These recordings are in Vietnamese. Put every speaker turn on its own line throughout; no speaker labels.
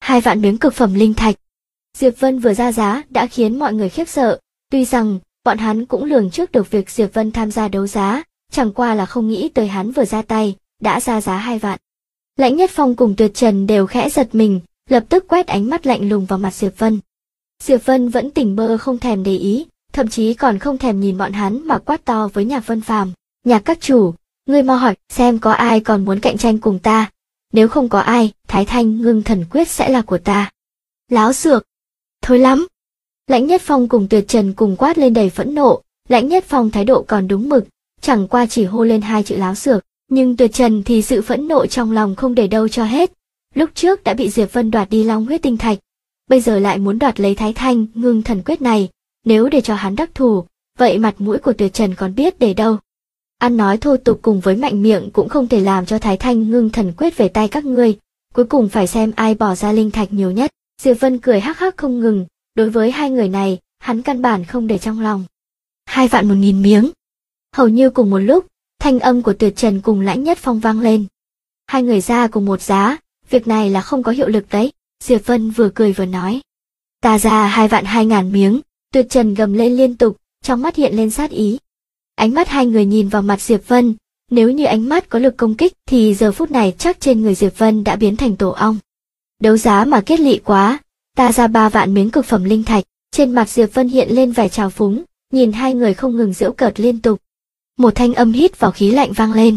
2 vạn miếng cực phẩm linh thạch. Diệp Vân vừa ra giá đã khiến mọi người khiếp sợ, tuy rằng bọn hắn cũng lường trước được việc Diệp Vân tham gia đấu giá, chẳng qua là không nghĩ tới hắn vừa ra tay, đã ra giá 2 vạn. Lãnh Nhất Phong cùng Tuyệt Trần đều khẽ giật mình, lập tức quét ánh mắt lạnh lùng vào mặt Diệp Vân. Diệp Vân vẫn tỉnh bơ không thèm để ý, thậm chí còn không thèm nhìn bọn hắn mà quát to với Nhạc Vân Phàm, "Nhạc các chủ, ngươi mau hỏi xem có ai còn muốn cạnh tranh cùng ta, nếu không có ai, Thái Thanh Ngưng Thần Quyết sẽ là của ta." Láo xược, thôi lắm. Lãnh Nhất Phong cùng Tuyệt Trần cùng quát lên đầy phẫn nộ, Lãnh Nhất Phong thái độ còn đúng mực, chẳng qua chỉ hô lên 2 chữ láo xược, nhưng Tuyệt Trần thì sự phẫn nộ trong lòng không để đâu cho hết. Lúc trước đã bị Diệp Vân đoạt đi Long huyết tinh thạch, bây giờ lại muốn đoạt lấy Thái Thanh Ngưng Thần Quyết này, nếu để cho hắn đắc thủ, vậy mặt mũi của Tuyệt Trần còn biết để đâu. Ăn nói thô tục cùng với mạnh miệng cũng không thể làm cho Thái Thanh Ngưng Thần Quyết về tay các ngươi, cuối cùng phải xem ai bỏ ra linh thạch nhiều nhất. Diệp Vân cười hắc hắc không ngừng, đối với 2 người này, hắn căn bản không để trong lòng. 2 vạn 1.000 miếng. Hầu như cùng một lúc, thanh âm của Tuyệt Trần cùng Lãnh Nhất Phong vang lên. 2 người ra cùng một giá, việc này là không có hiệu lực đấy. Diệp Vân vừa cười vừa nói. Ta ra 2 vạn 2.000 miếng. Tuyệt Trần gầm lên liên tục, trong mắt hiện lên sát ý. Ánh mắt 2 người nhìn vào mặt Diệp Vân, nếu như ánh mắt có lực công kích thì giờ phút này chắc trên người Diệp Vân đã biến thành tổ ong. Đấu giá mà kết lị quá, ta ra 3 vạn miếng cực phẩm linh thạch. Trên mặt Diệp Vân hiện lên vẻ trào phúng, nhìn 2 người không ngừng giễu cợt liên tục. Một thanh âm hít vào khí lạnh vang lên.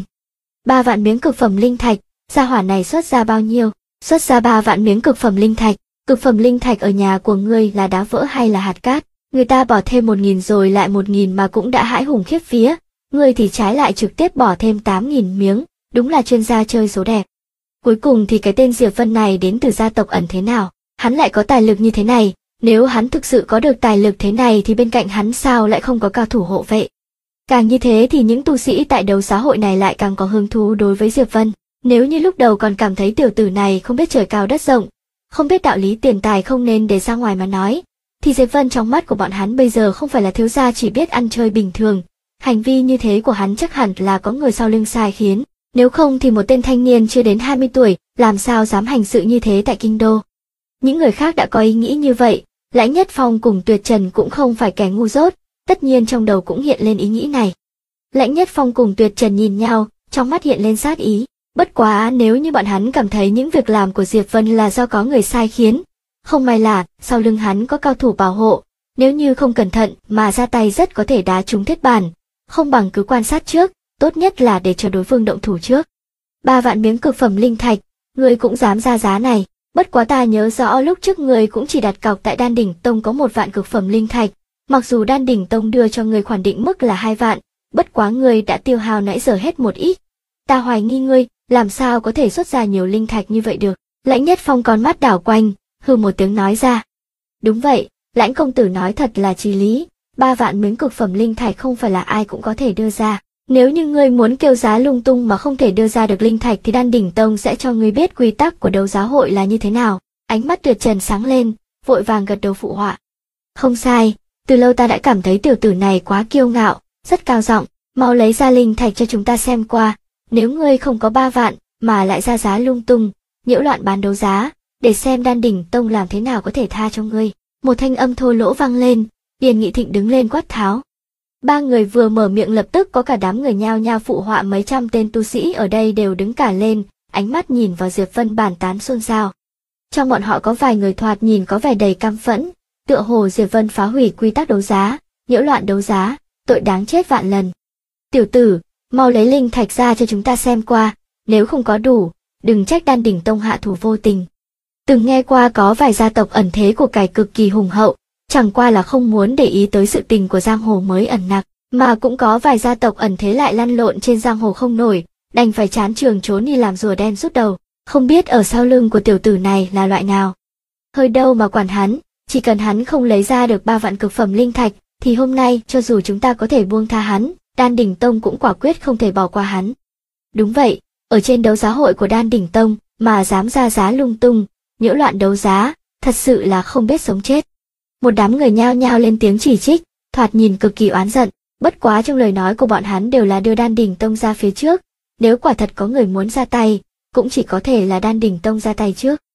3 vạn miếng cực phẩm linh thạch, gia hỏa này xuất ra bao nhiêu? Xuất ra 3 vạn miếng cực phẩm linh thạch. Cực phẩm linh thạch ở nhà của ngươi là đá vỡ hay là hạt cát? Người ta bỏ thêm 1.000 rồi lại 1.000 mà cũng đã hãi hùng khiếp vía, ngươi thì trái lại trực tiếp bỏ thêm 8.000 miếng, đúng là chuyên gia chơi số đẹp. Cuối cùng thì cái tên Diệp Vân này đến từ gia tộc ẩn thế nào? Hắn lại có tài lực như thế này, nếu hắn thực sự có được tài lực thế này thì bên cạnh hắn sao lại không có cao thủ hộ vệ? Càng như thế thì những tu sĩ tại đấu giá hội này lại càng có hứng thú đối với Diệp Vân. Nếu như lúc đầu còn cảm thấy tiểu tử này không biết trời cao đất rộng, không biết đạo lý tiền tài không nên để ra ngoài mà nói, thì Diệp Vân trong mắt của bọn hắn bây giờ không phải là thiếu gia chỉ biết ăn chơi bình thường. Hành vi như thế của hắn chắc hẳn là có người sau lưng sai khiến, nếu không thì một tên thanh niên chưa đến 20 tuổi, làm sao dám hành sự như thế tại kinh đô. Những người khác đã có ý nghĩ như vậy, Lãnh Nhất Phong cùng Tuyệt Trần cũng không phải kẻ ngu dốt, tất nhiên trong đầu cũng hiện lên ý nghĩ này. Lãnh Nhất Phong cùng Tuyệt Trần nhìn nhau, trong mắt hiện lên sát ý, bất quá nếu như bọn hắn cảm thấy những việc làm của Diệp Vân là do có người sai khiến, không may là sau lưng hắn có cao thủ bảo hộ, nếu như không cẩn thận mà ra tay rất có thể đá trúng thiết bàn, không bằng cứ quan sát trước, tốt nhất là để cho đối phương động thủ trước. 3 vạn miếng cực phẩm linh thạch, ngươi cũng dám ra giá này, bất quá ta nhớ rõ lúc trước ngươi cũng chỉ đặt cọc tại Đan Đỉnh Tông có 1 vạn cực phẩm linh thạch, mặc dù Đan Đỉnh Tông đưa cho ngươi khoản định mức là 2 vạn, bất quá ngươi đã tiêu hao nãy giờ hết một ít. Ta hoài nghi ngươi, làm sao có thể xuất ra nhiều linh thạch như vậy được? Lãnh Nhất Phong con mắt đảo quanh, hừ một tiếng nói ra. Đúng vậy, Lãnh công tử nói thật là chí lý, 3 vạn miếng cực phẩm linh thạch không phải là ai cũng có thể đưa ra. Nếu như ngươi muốn kêu giá lung tung mà không thể đưa ra được linh thạch thì Đan Đỉnh Tông sẽ cho ngươi biết quy tắc của đấu giá hội là như thế nào. Ánh mắt Tuyệt Trần sáng lên, vội vàng gật đầu phụ họa. Không sai, từ lâu ta đã cảm thấy tiểu tử này quá kiêu ngạo, rất cao giọng, mau lấy ra linh thạch cho chúng ta xem qua, nếu ngươi không có 3 vạn mà lại ra giá lung tung, nhiễu loạn bán đấu giá, để xem Đan Đỉnh Tông làm thế nào có thể tha cho ngươi. Một thanh âm thô lỗ vang lên, Điền Nghị Thịnh đứng lên quát tháo. 3 người vừa mở miệng lập tức có cả đám người nhao nhao phụ họa, mấy trăm tên tu sĩ ở đây đều đứng cả lên, ánh mắt nhìn vào Diệp Vân bàn tán xôn xao. Trong bọn họ có vài người thoạt nhìn có vẻ đầy căm phẫn, tựa hồ Diệp Vân phá hủy quy tắc đấu giá, nhiễu loạn đấu giá, tội đáng chết vạn lần. Tiểu tử, mau lấy linh thạch ra cho chúng ta xem qua, nếu không có đủ, đừng trách Đan Đỉnh Tông hạ thủ vô tình. Từng nghe qua có vài gia tộc ẩn thế của cải cực kỳ hùng hậu, chẳng qua là không muốn để ý tới sự tình của giang hồ mới ẩn nặc, mà cũng có vài gia tộc ẩn thế lại lăn lộn trên giang hồ không nổi, đành phải chán trường trốn đi làm rùa đen rút đầu, không biết ở sau lưng của tiểu tử này là loại nào. Hơi đâu mà quản hắn, chỉ cần hắn không lấy ra được 3 vạn cực phẩm linh thạch, thì hôm nay cho dù chúng ta có thể buông tha hắn, Đan Đỉnh Tông cũng quả quyết không thể bỏ qua hắn. Đúng vậy, ở trên đấu giá hội của Đan Đỉnh Tông mà dám ra giá lung tung, nhiễu loạn đấu giá, thật sự là không biết sống chết. Một đám người nhao nhao lên tiếng chỉ trích, thoạt nhìn cực kỳ oán giận, bất quá trong lời nói của bọn hắn đều là đưa Đan Đỉnh Tông ra phía trước, nếu quả thật có người muốn ra tay, cũng chỉ có thể là Đan Đỉnh Tông ra tay trước.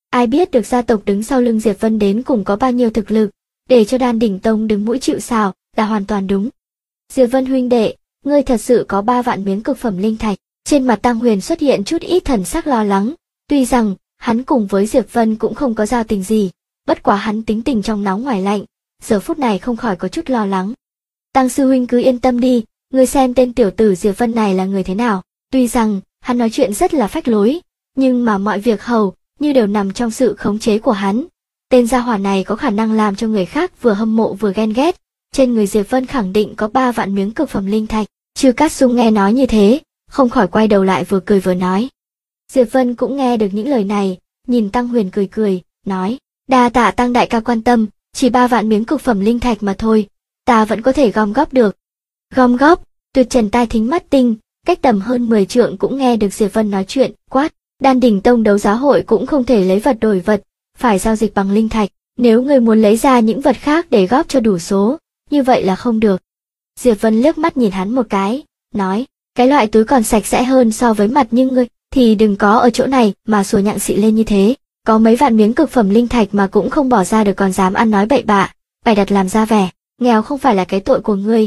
Ai biết được gia tộc đứng sau lưng Diệp Vân đến cùng có bao nhiêu thực lực, để cho Đan Đỉnh Tông đứng mũi chịu sào là hoàn toàn đúng. Diệp Vân huynh đệ, ngươi thật sự có 3 vạn miếng cực phẩm linh thạch. Trên mặt Tăng Huyền xuất hiện chút ít thần sắc lo lắng, tuy rằng hắn cùng với Diệp Vân cũng không có giao tình gì, bất quá hắn tính tình trong nóng ngoài lạnh, giờ phút này không khỏi có chút lo lắng. Tăng sư huynh cứ yên tâm đi, ngươi xem tên tiểu tử Diệp Vân này là người thế nào. Tuy rằng hắn nói chuyện rất là phách lối, nhưng mà mọi việc hầu như đều nằm trong sự khống chế của hắn. Tên gia hỏa này có khả năng làm cho người khác vừa hâm mộ vừa ghen ghét. Trên người Diệp Vân khẳng định có 3 vạn miếng cực phẩm linh thạch. Chư Cát Sung nghe nói như thế, không khỏi quay đầu lại vừa cười vừa nói. Diệp Vân cũng nghe được những lời này, nhìn Tăng Huyền cười cười, nói: đa tạ Tăng đại ca quan tâm, chỉ 3 vạn miếng cực phẩm linh thạch mà thôi, ta vẫn có thể gom góp được. Gom góp? Tuyệt Trần tai thính mắt tinh, cách tầm hơn 10 trượng cũng nghe được Diệp Vân nói chuyện, quát: Đan Đỉnh Tông đấu giá hội cũng không thể lấy vật đổi vật, phải giao dịch bằng linh thạch, nếu người muốn lấy ra những vật khác để góp cho đủ số, như vậy là không được. Diệp Vân liếc mắt nhìn hắn một cái, nói: cái loại túi còn sạch sẽ hơn so với mặt như ngươi, thì đừng có ở chỗ này mà sủa nhặng xị lên như thế, có mấy vạn miếng cực phẩm linh thạch mà cũng không bỏ ra được còn dám ăn nói bậy bạ, bày đặt làm ra vẻ, nghèo không phải là cái tội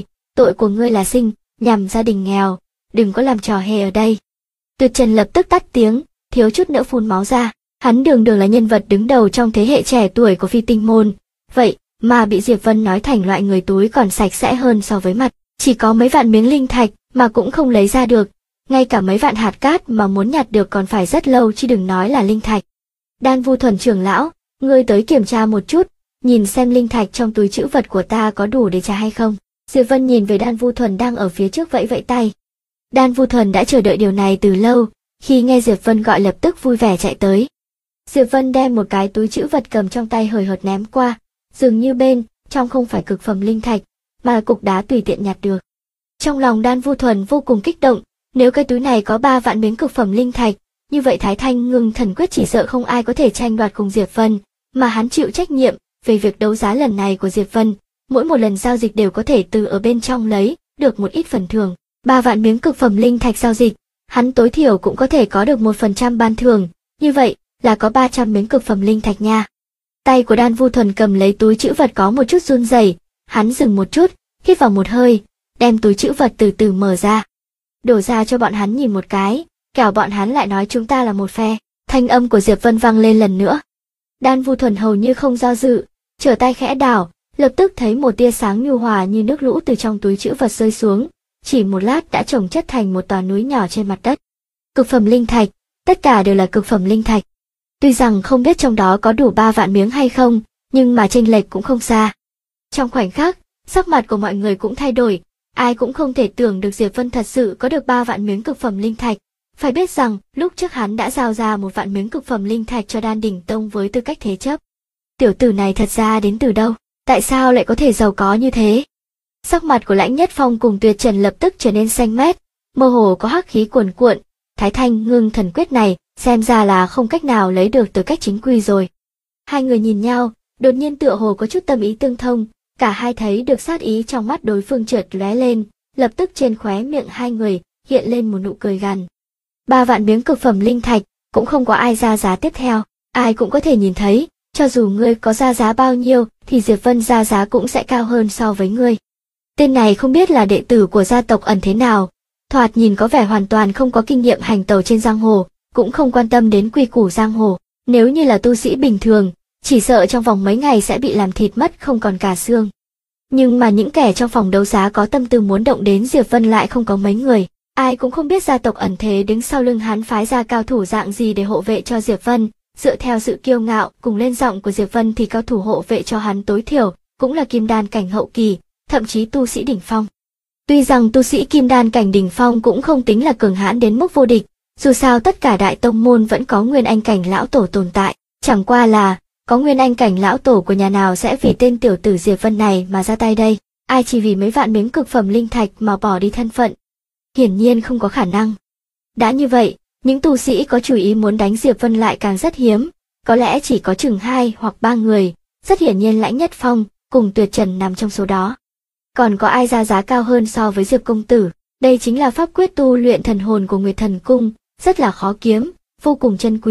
của ngươi là sinh nhằm gia đình nghèo, đừng có làm trò hề ở đây. Tuyệt Trần lập tức tắt tiếng, thiếu chút nữa phun máu ra, hắn đường đường là nhân vật đứng đầu trong thế hệ trẻ tuổi của Phi Tinh môn, vậy mà bị Diệp Vân nói thành loại người túi còn sạch sẽ hơn so với mặt, chỉ có mấy vạn miếng linh thạch mà cũng không lấy ra được, ngay cả mấy vạn hạt cát mà muốn nhặt được còn phải rất lâu chứ đừng nói là linh thạch. Đan Vu Thuần trưởng lão, ngươi tới kiểm tra một chút, nhìn xem linh thạch trong túi trữ vật của ta có đủ để trả hay không. Diệp Vân nhìn về Đan Vu Thuần đang ở phía trước vẫy vẫy tay. Đan Vu Thuần đã chờ đợi điều này từ lâu, khi nghe Diệp Vân gọi lập tức vui vẻ chạy tới. Diệp Vân đem một cái túi trữ vật cầm trong tay hời hợt ném qua, dường như bên trong không phải cực phẩm linh thạch, mà là cục đá tùy tiện nhặt được. Trong lòng Đan Vu Thuần vô cùng kích động, nếu cái túi này có 3 vạn miếng cực phẩm linh thạch, như vậy Thái Thanh Ngưng Thần Quyết chỉ sợ không ai có thể tranh đoạt cùng Diệp Vân, mà hắn chịu trách nhiệm về việc đấu giá lần này của Diệp Vân, mỗi một lần giao dịch đều có thể từ ở bên trong lấy được một ít phần thưởng. 3 vạn miếng cực phẩm linh thạch giao dịch, hắn tối thiểu cũng có thể có được 1% ban thưởng, như vậy là có 300 miếng cực phẩm linh thạch nha. Tay của Đan Vu Thuần cầm lấy túi trữ vật có một chút run rẩy, hắn dừng một chút, hít vào một hơi, đem túi trữ vật từ từ mở ra. Đổ ra cho bọn hắn nhìn một cái, kẻo bọn hắn lại nói chúng ta là một phe. Thanh âm của Diệp Vân vang lên lần nữa. Đan Vu Thuần hầu như không do dự, trở tay khẽ đảo, lập tức thấy một tia sáng nhu hòa như nước lũ từ trong túi trữ vật rơi xuống, chỉ một lát đã chồng chất thành một tòa núi nhỏ trên mặt đất. Cực phẩm linh thạch, tất cả đều là cực phẩm linh thạch. Tuy rằng không biết trong đó có đủ 3 vạn miếng hay không, nhưng mà chênh lệch cũng không xa. Trong khoảnh khắc, sắc mặt của mọi người cũng thay đổi, ai cũng không thể tưởng được Diệp Vân thật sự có được 3 vạn miếng cực phẩm linh thạch. Phải biết rằng, lúc trước hắn đã giao ra 1 vạn miếng cực phẩm linh thạch cho Đan Đỉnh Tông với tư cách thế chấp. Tiểu tử này thật ra đến từ đâu? Tại sao lại có thể giàu có như thế? Sắc mặt của Lãnh Nhất Phong cùng Tuyệt Trần lập tức trở nên xanh mét, mơ hồ có hắc khí cuồn cuộn. Thái Thanh Ngưng Thần Quyết này, xem ra là không cách nào lấy được từ cách chính quy rồi. Hai người nhìn nhau, đột nhiên tựa hồ có chút tâm ý tương thông, cả hai thấy được sát ý trong mắt đối phương chợt lóe lên, lập tức trên khóe miệng hai người hiện lên một nụ cười gằn. 3 vạn miếng cực phẩm linh thạch, cũng không có ai ra giá tiếp theo, ai cũng có thể nhìn thấy, cho dù ngươi có ra giá bao nhiêu thì Diệp Vân ra giá cũng sẽ cao hơn so với ngươi. Tên này không biết là đệ tử của gia tộc ẩn thế nào, thoạt nhìn có vẻ hoàn toàn không có kinh nghiệm hành tẩu trên giang hồ, cũng không quan tâm đến quy củ giang hồ, nếu như là tu sĩ bình thường, chỉ sợ trong vòng mấy ngày sẽ bị làm thịt mất không còn cả xương. Nhưng mà những kẻ trong phòng đấu giá có tâm tư muốn động đến Diệp Vân lại không có mấy người, ai cũng không biết gia tộc ẩn thế đứng sau lưng hắn phái ra cao thủ dạng gì để hộ vệ cho Diệp Vân, dựa theo sự kiêu ngạo cùng lên giọng của Diệp Vân thì cao thủ hộ vệ cho hắn tối thiểu cũng là kim đan cảnh hậu kỳ, thậm chí tu sĩ đỉnh phong. Tuy rằng tu sĩ kim đan cảnh đỉnh phong cũng không tính là cường hãn đến mức vô địch, dù sao tất cả đại tông môn vẫn có nguyên anh cảnh lão tổ tồn tại, chẳng qua là có nguyên anh cảnh lão tổ của nhà nào sẽ vì tên tiểu tử Diệp Vân này mà ra tay đây, ai chỉ vì mấy vạn miếng cực phẩm linh thạch mà bỏ đi thân phận. Hiển nhiên không có khả năng. Đã như vậy, những tu sĩ có chủ ý muốn đánh Diệp Vân lại càng rất hiếm, có lẽ chỉ có chừng 2 hoặc 3 người, rất hiển nhiên Lãnh Nhất Phong cùng Tuyệt Trần nằm trong số đó. Còn có ai ra giá cao hơn so với Diệp công tử? Đây chính là pháp quyết tu luyện thần hồn của Nguyệt Thần Cung, rất là khó kiếm, vô cùng chân quý,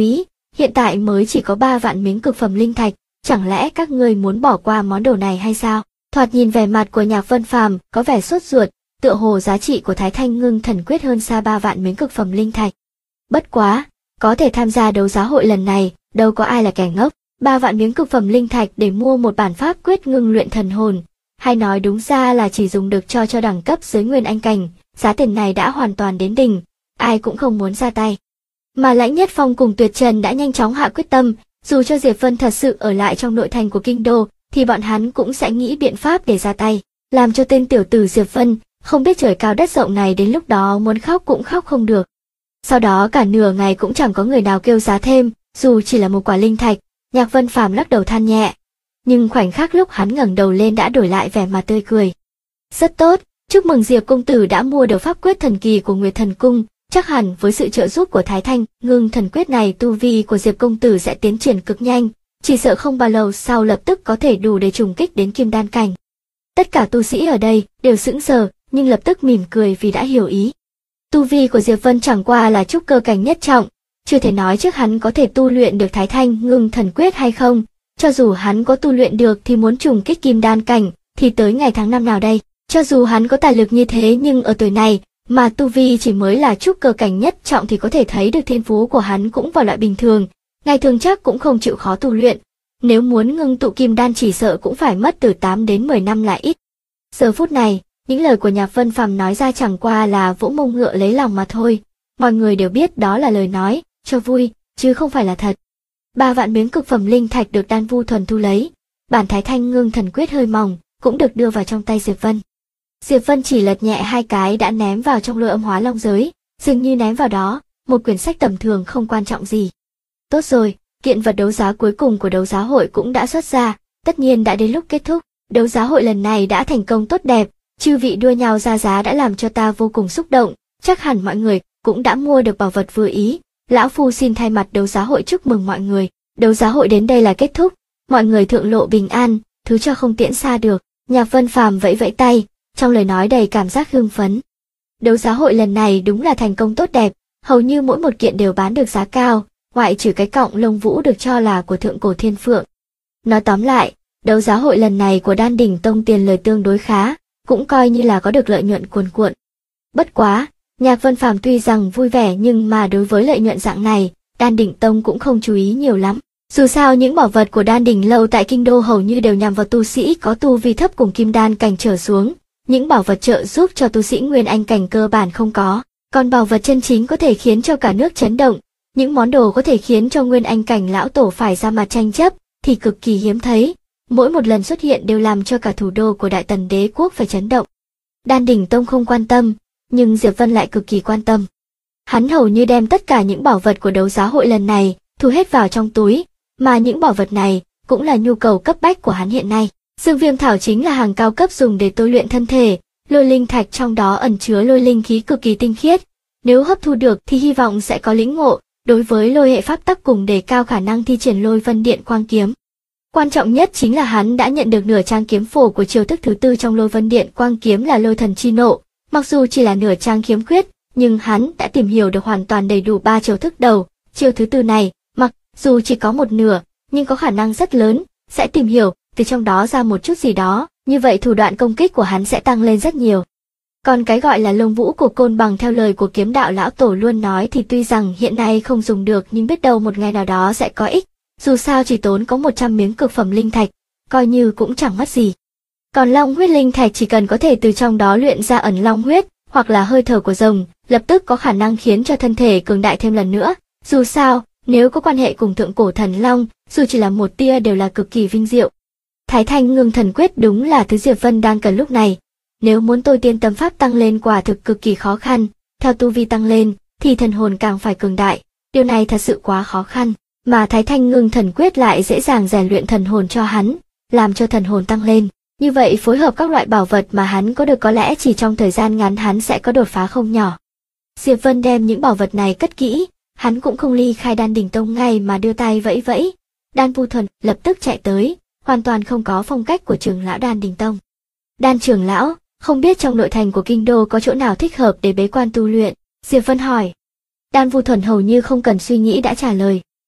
hiện tại mới chỉ có 3 vạn miếng cực phẩm linh thạch, chẳng lẽ các ngươi muốn bỏ qua món đồ này hay sao? Thoạt nhìn vẻ mặt của Nhạc Vân Phàm có vẻ sốt ruột, tựa hồ giá trị của Thái Thanh Ngưng Thần Quyết hơn xa 3 vạn miếng cực phẩm linh thạch. Bất quá, có thể tham gia đấu giá hội lần này, đâu có ai là kẻ ngốc. 3 vạn miếng cực phẩm linh thạch để mua một bản pháp quyết ngưng luyện thần hồn, hay nói đúng ra là chỉ dùng được cho đẳng cấp dưới Nguyên Anh cảnh, giá tiền này đã hoàn toàn đến đỉnh, ai cũng không muốn ra tay. Mà Lãnh Nhất Phong cùng Tuyệt Trần đã nhanh chóng hạ quyết tâm, dù cho Diệp Vân thật sự ở lại trong nội thành của kinh đô, thì bọn hắn cũng sẽ nghĩ biện pháp để ra tay, làm cho tên tiểu tử Diệp Vân không biết trời cao đất rộng này đến lúc đó muốn khóc cũng khóc không được. Sau đó cả nửa ngày cũng chẳng có người nào kêu giá thêm, dù chỉ là một quả linh thạch. Nhạc Vân Phàm lắc đầu than nhẹ, nhưng khoảnh khắc lúc hắn ngẩng đầu lên đã đổi lại vẻ mặt tươi cười. Rất tốt, chúc mừng Diệp công tử đã mua được pháp quyết thần kỳ của Nguyệt Thần Cung, chắc hẳn với sự trợ giúp của Thái Thanh Ngưng Thần Quyết này tu vi của Diệp công tử sẽ tiến triển cực nhanh, chỉ sợ không bao lâu sau lập tức có thể đủ để trùng kích đến Kim Đan cảnh. Tất cả tu sĩ ở đây đều sững sờ, nhưng lập tức mỉm cười vì đã hiểu ý. Tu vi của Diệp Vân chẳng qua là trúc cơ cảnh nhất trọng, chưa thể nói trước hắn có thể tu luyện được Thái Thanh Ngưng Thần Quyết hay không, cho dù hắn có tu luyện được thì muốn trùng kích Kim Đan cảnh thì tới ngày tháng năm nào đây, cho dù hắn có tài lực như thế nhưng ở tuổi này mà tu vi chỉ mới là trúc cơ cảnh nhất trọng thì có thể thấy được thiên phú của hắn cũng vào loại bình thường, ngày thường chắc cũng không chịu khó tu luyện, nếu muốn ngưng tụ Kim Đan chỉ sợ cũng phải mất từ 8 đến 10 năm là ít. Giờ phút này, những lời của Nhạc Vân Phàm nói ra chẳng qua là vỗ mông ngựa lấy lòng mà thôi, mọi người đều biết đó là lời nói cho vui, chứ không phải là thật. 3 vạn miếng cực phẩm linh thạch được Đan Vu Thuần thu lấy, bản Thái Thanh Ngưng Thần Quyết hơi mỏng, cũng được đưa vào trong tay Diệp Vân. Diệp Vân chỉ lật nhẹ 2 cái đã ném vào trong Lôi Âm Hóa Long giới, dường như ném vào đó một quyển sách tầm thường không quan trọng gì. Tốt rồi, kiện vật đấu giá cuối cùng của đấu giá hội cũng đã xuất ra, tất nhiên đã đến lúc kết thúc. Đấu giá hội lần này đã thành công tốt đẹp, chư vị đua nhau ra giá đã làm cho ta vô cùng xúc động, chắc hẳn mọi người cũng đã mua được bảo vật vừa ý. Lão Phu xin thay mặt đấu giá hội chúc mừng mọi người, đấu giá hội đến đây là kết thúc, mọi người thượng lộ bình an, thứ cho không tiễn xa được. Nhạc Vân Phàm vẫy vẫy tay, trong lời nói đầy cảm giác hưng phấn. Đấu giá hội lần này đúng là thành công tốt đẹp, hầu như mỗi một kiện đều bán được giá cao, ngoại trừ cái cọng lông vũ được cho là của Thượng Cổ Thiên Phượng. Nói tóm lại, đấu giá hội lần này của Đan Đỉnh Tông tiền lời tương đối khá, cũng coi như là có được lợi nhuận cuồn cuộn. Bất quá, Nhạc Vân Phàm tuy rằng vui vẻ nhưng mà đối với lợi nhuận dạng này, Đan Đỉnh Tông cũng không chú ý nhiều lắm. Dù sao những bảo vật của Đan Đỉnh Lâu tại kinh đô hầu như đều nhằm vào tu sĩ có tu vi thấp cùng Kim Đan cảnh trở xuống, những bảo vật trợ giúp cho tu sĩ Nguyên Anh cảnh cơ bản không có, còn bảo vật chân chính có thể khiến cho cả nước chấn động, những món đồ có thể khiến cho Nguyên Anh cảnh lão tổ phải ra mặt tranh chấp thì cực kỳ hiếm thấy, mỗi một lần xuất hiện đều làm cho cả thủ đô của Đại Tần Đế quốc phải chấn động. Đan Đỉnh Tông không quan tâm, nhưng Diệp Vân lại cực kỳ quan tâm. Hắn hầu như đem tất cả những bảo vật của đấu giá hội lần này thu hết vào trong túi, mà những bảo vật này cũng là nhu cầu cấp bách của hắn hiện nay. Dương Viêm Thảo chính là hàng cao cấp dùng để tôi luyện thân thể, lôi linh thạch trong đó ẩn chứa lôi linh khí cực kỳ tinh khiết, nếu hấp thu được thì hy vọng sẽ có lĩnh ngộ, đối với lôi hệ pháp tắc cùng đề cao khả năng thi triển Lôi Vân Điện Quang Kiếm. Quan trọng nhất chính là hắn đã nhận được nửa trang kiếm phổ của chiêu thức thứ tư trong Lôi Vân Điện Quang Kiếm là Lôi Thần Chi Nộ, mặc dù chỉ là nửa trang khiếm khuyết, nhưng hắn đã tìm hiểu được hoàn toàn đầy đủ 3 chiêu thức đầu, chiêu thứ tư này, mặc dù chỉ có một nửa, nhưng có khả năng rất lớn sẽ tìm hiểu từ trong đó ra một chút gì đó, như vậy thủ đoạn công kích của hắn sẽ tăng lên rất nhiều. Còn cái gọi là lông vũ của côn bằng theo lời của kiếm đạo lão tổ luôn nói thì tuy rằng hiện nay không dùng được nhưng biết đâu một ngày nào đó sẽ có ích, dù sao chỉ tốn có 100 miếng cực phẩm linh thạch, coi như cũng chẳng mất gì. Còn long huyết linh thạch chỉ cần có thể từ trong đó luyện ra ẩn long huyết, hoặc là hơi thở của rồng, lập tức có khả năng khiến cho thân thể cường đại thêm lần nữa, dù sao, nếu có quan hệ cùng thượng cổ thần long, dù chỉ là một tia đều là cực kỳ vinh diệu. Thái Thanh Ngưng Thần Quyết đúng là thứ Diệp Vân đang cần lúc này. Nếu muốn tôi tiên tâm pháp tăng lên quả thực cực kỳ khó khăn, theo tu vi tăng lên, thì thần hồn càng phải cường đại, điều này thật sự quá khó khăn, mà Thái Thanh Ngưng Thần Quyết lại dễ dàng rèn luyện thần hồn cho hắn, làm cho thần hồn tăng lên. Như vậy phối hợp các loại bảo vật mà hắn có được có lẽ chỉ trong thời gian ngắn hắn sẽ có đột phá không nhỏ. Diệp Vân đem những bảo vật này cất kỹ, hắn cũng không ly khai Đan Đỉnh Tông ngay mà đưa tay vẫy vẫy. Đan Vu Thuần lập tức chạy tới, hoàn toàn không có phong cách của trưởng lão Đan Đỉnh Tông. Đan trưởng lão, không biết trong nội thành của kinh đô có chỗ nào thích hợp để bế quan tu luyện? Diệp Vân hỏi. Đan Vu Thuần hầu như không cần suy nghĩ đã trả lời.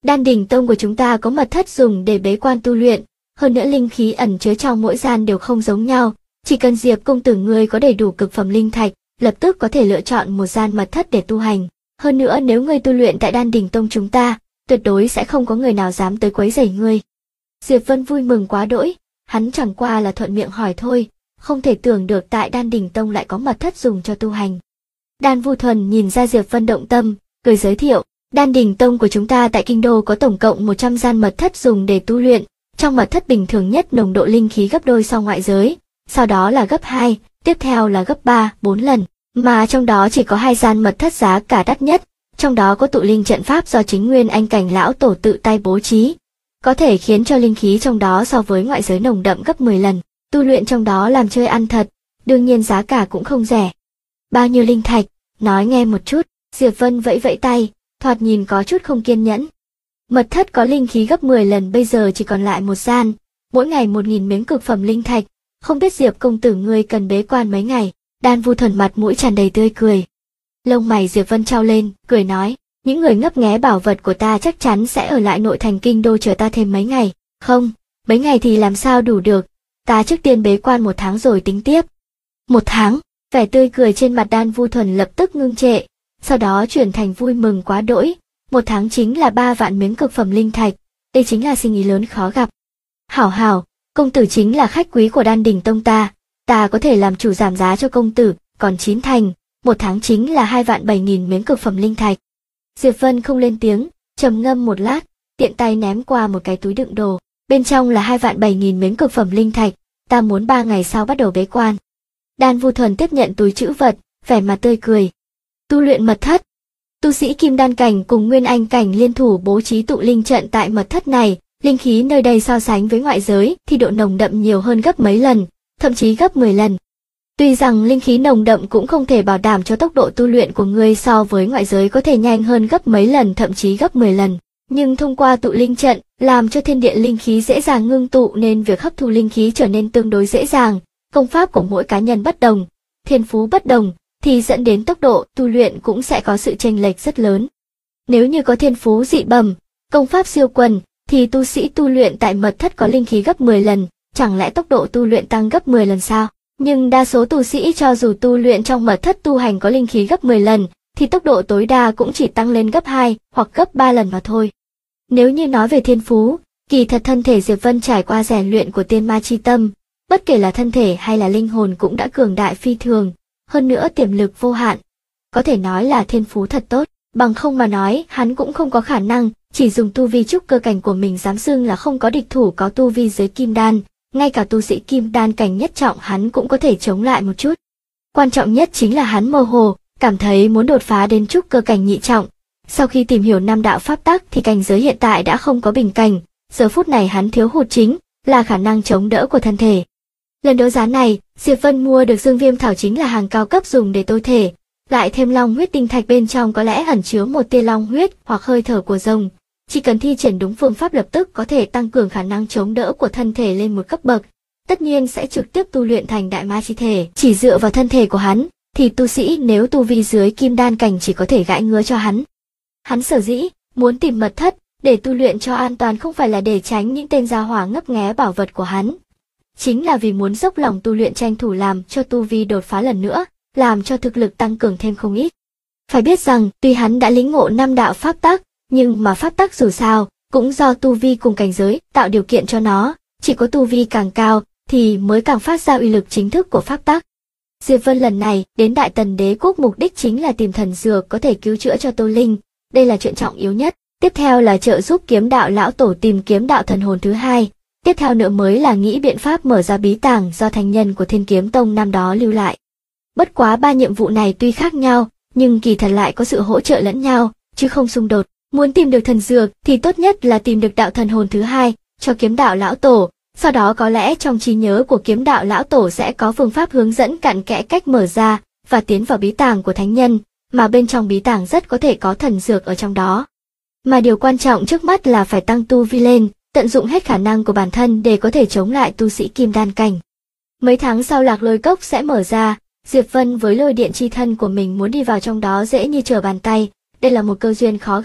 Đan Đình Tông của chúng ta có mật thất dùng để bế quan tu luyện, hơn nữa linh khí ẩn chứa trong mỗi gian đều không giống nhau, chỉ cần Diệp công tử ngươi có đầy đủ cực phẩm linh thạch, lập tức có thể lựa chọn một gian mật thất để tu hành. Hơn nữa nếu ngươi tu luyện tại Đan Đình Tông chúng ta, tuyệt đối sẽ không có người nào dám tới quấy rầy ngươi. Diệp Vân vui mừng quá đỗi, hắn chẳng qua là thuận miệng hỏi thôi, không thể tưởng được tại Đan Đình Tông lại có mật thất dùng cho tu hành. Đan Vu Thuần nhìn ra Diệp Vân động tâm, cười giới thiệu, Đan Đình Tông của chúng ta tại kinh đô có tổng cộng 100 gian mật thất dùng để tu luyện, trong mật thất bình thường nhất nồng độ linh khí gấp đôi so ngoại giới, sau đó là gấp 2, tiếp theo là gấp 3, 4 lần, mà trong đó chỉ có 2 gian mật thất giá cả đắt nhất, trong đó có tụ linh trận pháp do chính Nguyên Anh cảnh lão tổ tự tay bố trí, có thể khiến cho linh khí trong đó so với ngoại giới nồng đậm gấp 10 lần, tu luyện trong đó làm chơi ăn thật, đương nhiên giá cả cũng không rẻ. Bao nhiêu linh thạch, nói nghe một chút, Diệp Vân vẫy vẫy tay, thoạt nhìn có chút không kiên nhẫn. Mật thất có linh khí gấp 10 lần bây giờ chỉ còn lại một gian, mỗi ngày 1000 miếng cực phẩm linh thạch, không biết Diệp công tử ngươi cần bế quan mấy ngày. Đan Vu Thuần mặt mũi tràn đầy tươi cười. Lông mày Diệp Vân trao lên, cười nói, những người ngấp nghé bảo vật của ta chắc chắn sẽ ở lại nội thành kinh đô chờ ta thêm mấy ngày. Không, mấy ngày thì làm sao đủ được, ta trước tiên bế quan 1 tháng rồi tính tiếp. 1 tháng, vẻ tươi cười trên mặt Đan Vu Thuần lập tức ngưng trệ, sau đó chuyển thành vui mừng quá đỗi. 1 tháng chính là 3 vạn miếng cực phẩm linh thạch, đây chính là sinh ý lớn khó gặp. Hảo hảo, công tử chính là khách quý của Đan Đình Tông ta có thể làm chủ giảm giá cho công tử, còn 9 thành, 1 tháng chính là 2 vạn 7.000 miếng cực phẩm linh thạch. Diệp Vân không lên tiếng, trầm ngâm một lát, tiện tay ném qua một cái túi đựng đồ, bên trong là 2 vạn 7.000 miếng cực phẩm linh thạch, ta muốn 3 ngày sau bắt đầu bế quan. Đan Vu Thuần tiếp nhận túi trữ vật, vẻ mặt tươi cười. Tu luyện mật thất. Tu sĩ Kim Đan cảnh cùng Nguyên Anh cảnh liên thủ bố trí tụ linh trận tại mật thất này, linh khí nơi đây so sánh với ngoại giới thì độ nồng đậm nhiều hơn gấp mấy lần, thậm chí gấp 10 lần. Tuy rằng linh khí nồng đậm cũng không thể bảo đảm cho tốc độ tu luyện của ngươi so với ngoại giới có thể nhanh hơn gấp mấy lần thậm chí gấp 10 lần, nhưng thông qua tụ linh trận làm cho thiên địa linh khí dễ dàng ngưng tụ nên việc hấp thu linh khí trở nên tương đối dễ dàng. Công pháp của mỗi cá nhân bất đồng, thiên phú bất đồng, thì dẫn đến tốc độ tu luyện cũng sẽ có sự chênh lệch rất lớn. Nếu như có thiên phú dị bẩm, công pháp siêu quần, thì tu sĩ tu luyện tại mật thất có linh khí gấp 10 lần, chẳng lẽ tốc độ tu luyện tăng gấp 10 lần sao? Nhưng đa số tu sĩ cho dù tu luyện trong mật thất tu hành có linh khí gấp 10 lần, thì tốc độ tối đa cũng chỉ tăng lên gấp 2 hoặc gấp 3 lần mà thôi. Nếu như nói về thiên phú, kỳ thật thân thể Diệp Vân trải qua rèn luyện của tiên ma chi tâm, bất kể là thân thể hay là linh hồn cũng đã cường đại phi thường, hơn nữa tiềm lực vô hạn. Có thể nói là thiên phú thật tốt, bằng không mà nói hắn cũng không có khả năng chỉ dùng tu vi trúc cơ cảnh của mình dám xưng là không có địch thủ có tu vi dưới kim đan, ngay cả tu sĩ kim đan cảnh nhất trọng hắn cũng có thể chống lại một chút. Quan trọng nhất chính là hắn mơ hồ, cảm thấy muốn đột phá đến trúc cơ cảnh nhị trọng. Sau khi tìm hiểu 5 đạo pháp tắc thì cảnh giới hiện tại đã không có bình cảnh, giờ phút này hắn thiếu hụt chính là khả năng chống đỡ của thân thể. Lần đấu giá này, Diệp Vân mua được Dương Viêm Thảo chính là hàng cao cấp dùng để tôi thể, lại thêm long huyết tinh thạch bên trong có lẽ ẩn chứa một tia long huyết hoặc hơi thở của rồng. Chỉ cần thi triển đúng phương pháp lập tức có thể tăng cường khả năng chống đỡ của thân thể lên một cấp bậc, tất nhiên sẽ trực tiếp tu luyện thành đại ma chi thể. Chỉ dựa vào thân thể của hắn, thì tu sĩ nếu tu vi dưới kim đan cảnh chỉ có thể gãi ngứa cho hắn. Hắn sở dĩ muốn tìm mật thất để tu luyện cho an toàn không phải là để tránh những tên gia hỏa ngấp nghé bảo vật của hắn, chính là vì muốn dốc lòng tu luyện tranh thủ làm cho tu vi đột phá lần nữa, làm cho thực lực tăng cường thêm không ít. Phải biết rằng, tuy hắn đã lĩnh ngộ 5 đạo pháp tắc, nhưng mà pháp tắc dù sao, cũng do tu vi cùng cảnh giới tạo điều kiện cho nó, chỉ có tu vi càng cao, thì mới càng phát ra uy lực chính thức của pháp tắc. Diệp Vân lần này đến Đại Tần Đế quốc mục đích chính là tìm thần dược có thể cứu chữa cho Tô Linh, đây là chuyện trọng yếu nhất. Tiếp theo là trợ giúp kiếm đạo lão tổ tìm kiếm đạo thần hồn thứ hai. Tiếp theo nữa mới là nghĩ biện pháp mở ra bí tàng do thành nhân của Thiên Kiếm Tông năm đó lưu lại. Bất quá 3 nhiệm vụ này tuy khác nhau, nhưng kỳ thật lại có sự hỗ trợ lẫn nhau, chứ không xung đột. Muốn tìm được thần dược thì tốt nhất là tìm được đạo thần hồn thứ hai cho kiếm đạo lão tổ, sau đó có lẽ trong trí nhớ của kiếm đạo lão tổ sẽ có phương pháp hướng dẫn cặn kẽ cách mở ra và tiến vào bí tàng của thánh nhân, mà bên trong bí tàng rất có thể có thần dược ở trong đó. Mà điều quan trọng trước mắt là phải tăng tu vi lên, tận dụng hết khả năng của bản thân để có thể chống lại tu sĩ kim đan cảnh. Mấy tháng sau Lạc Lôi Cốc sẽ mở ra, Diệp Vân với lôi điện chi thân của mình muốn đi vào trong đó dễ như trở bàn tay, đây là một cơ duyên khó gặp,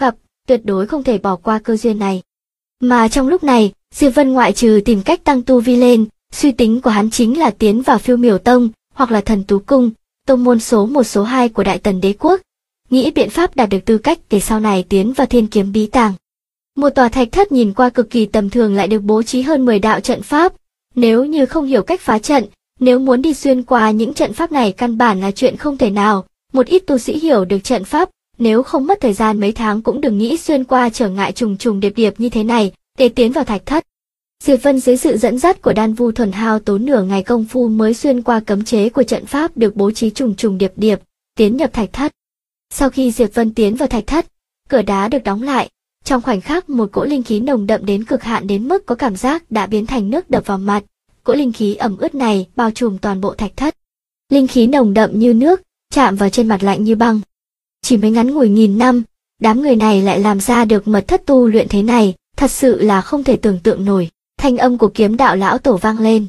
tuyệt đối không thể bỏ qua cơ duyên này. Mà trong lúc này, Diệp Vân ngoại trừ tìm cách tăng tu vi lên, suy tính của hắn chính là tiến vào Phiêu Miểu Tông, hoặc là Thần Tú Cung, tông môn số 1 số 2 của Đại Tần Đế quốc, nghĩ biện pháp đạt được tư cách để sau này tiến vào Thiên Kiếm Bí Tàng. Một tòa thạch thất nhìn qua cực kỳ tầm thường lại được bố trí hơn 10 đạo trận pháp, nếu như không hiểu cách phá trận, nếu muốn đi xuyên qua những trận pháp này căn bản là chuyện không thể nào, một ít tu sĩ hiểu được trận pháp, nếu không mất thời gian mấy tháng cũng đừng nghĩ xuyên qua trở ngại trùng trùng điệp điệp như thế này, để tiến vào thạch thất. Diệp Vân dưới sự dẫn dắt của Đan Vu Thuần hao tốn nửa ngày công phu mới xuyên qua cấm chế của trận pháp được bố trí trùng trùng điệp điệp, tiến nhập thạch thất. Sau khi Diệp Vân tiến vào thạch thất, cửa đá được đóng lại, trong khoảnh khắc một cỗ linh khí nồng đậm đến cực hạn đến mức có cảm giác đã biến thành nước đập vào mặt. Cỗ linh khí ẩm ướt này bao trùm toàn bộ thạch thất. Linh khí nồng đậm như nước, chạm vào trên mặt lạnh như băng. Chỉ mới ngắn ngủi nghìn năm, đám người này lại làm ra được mật thất tu luyện thế này, thật sự là không thể tưởng tượng nổi. Thanh âm của Kiếm Đạo lão tổ vang lên.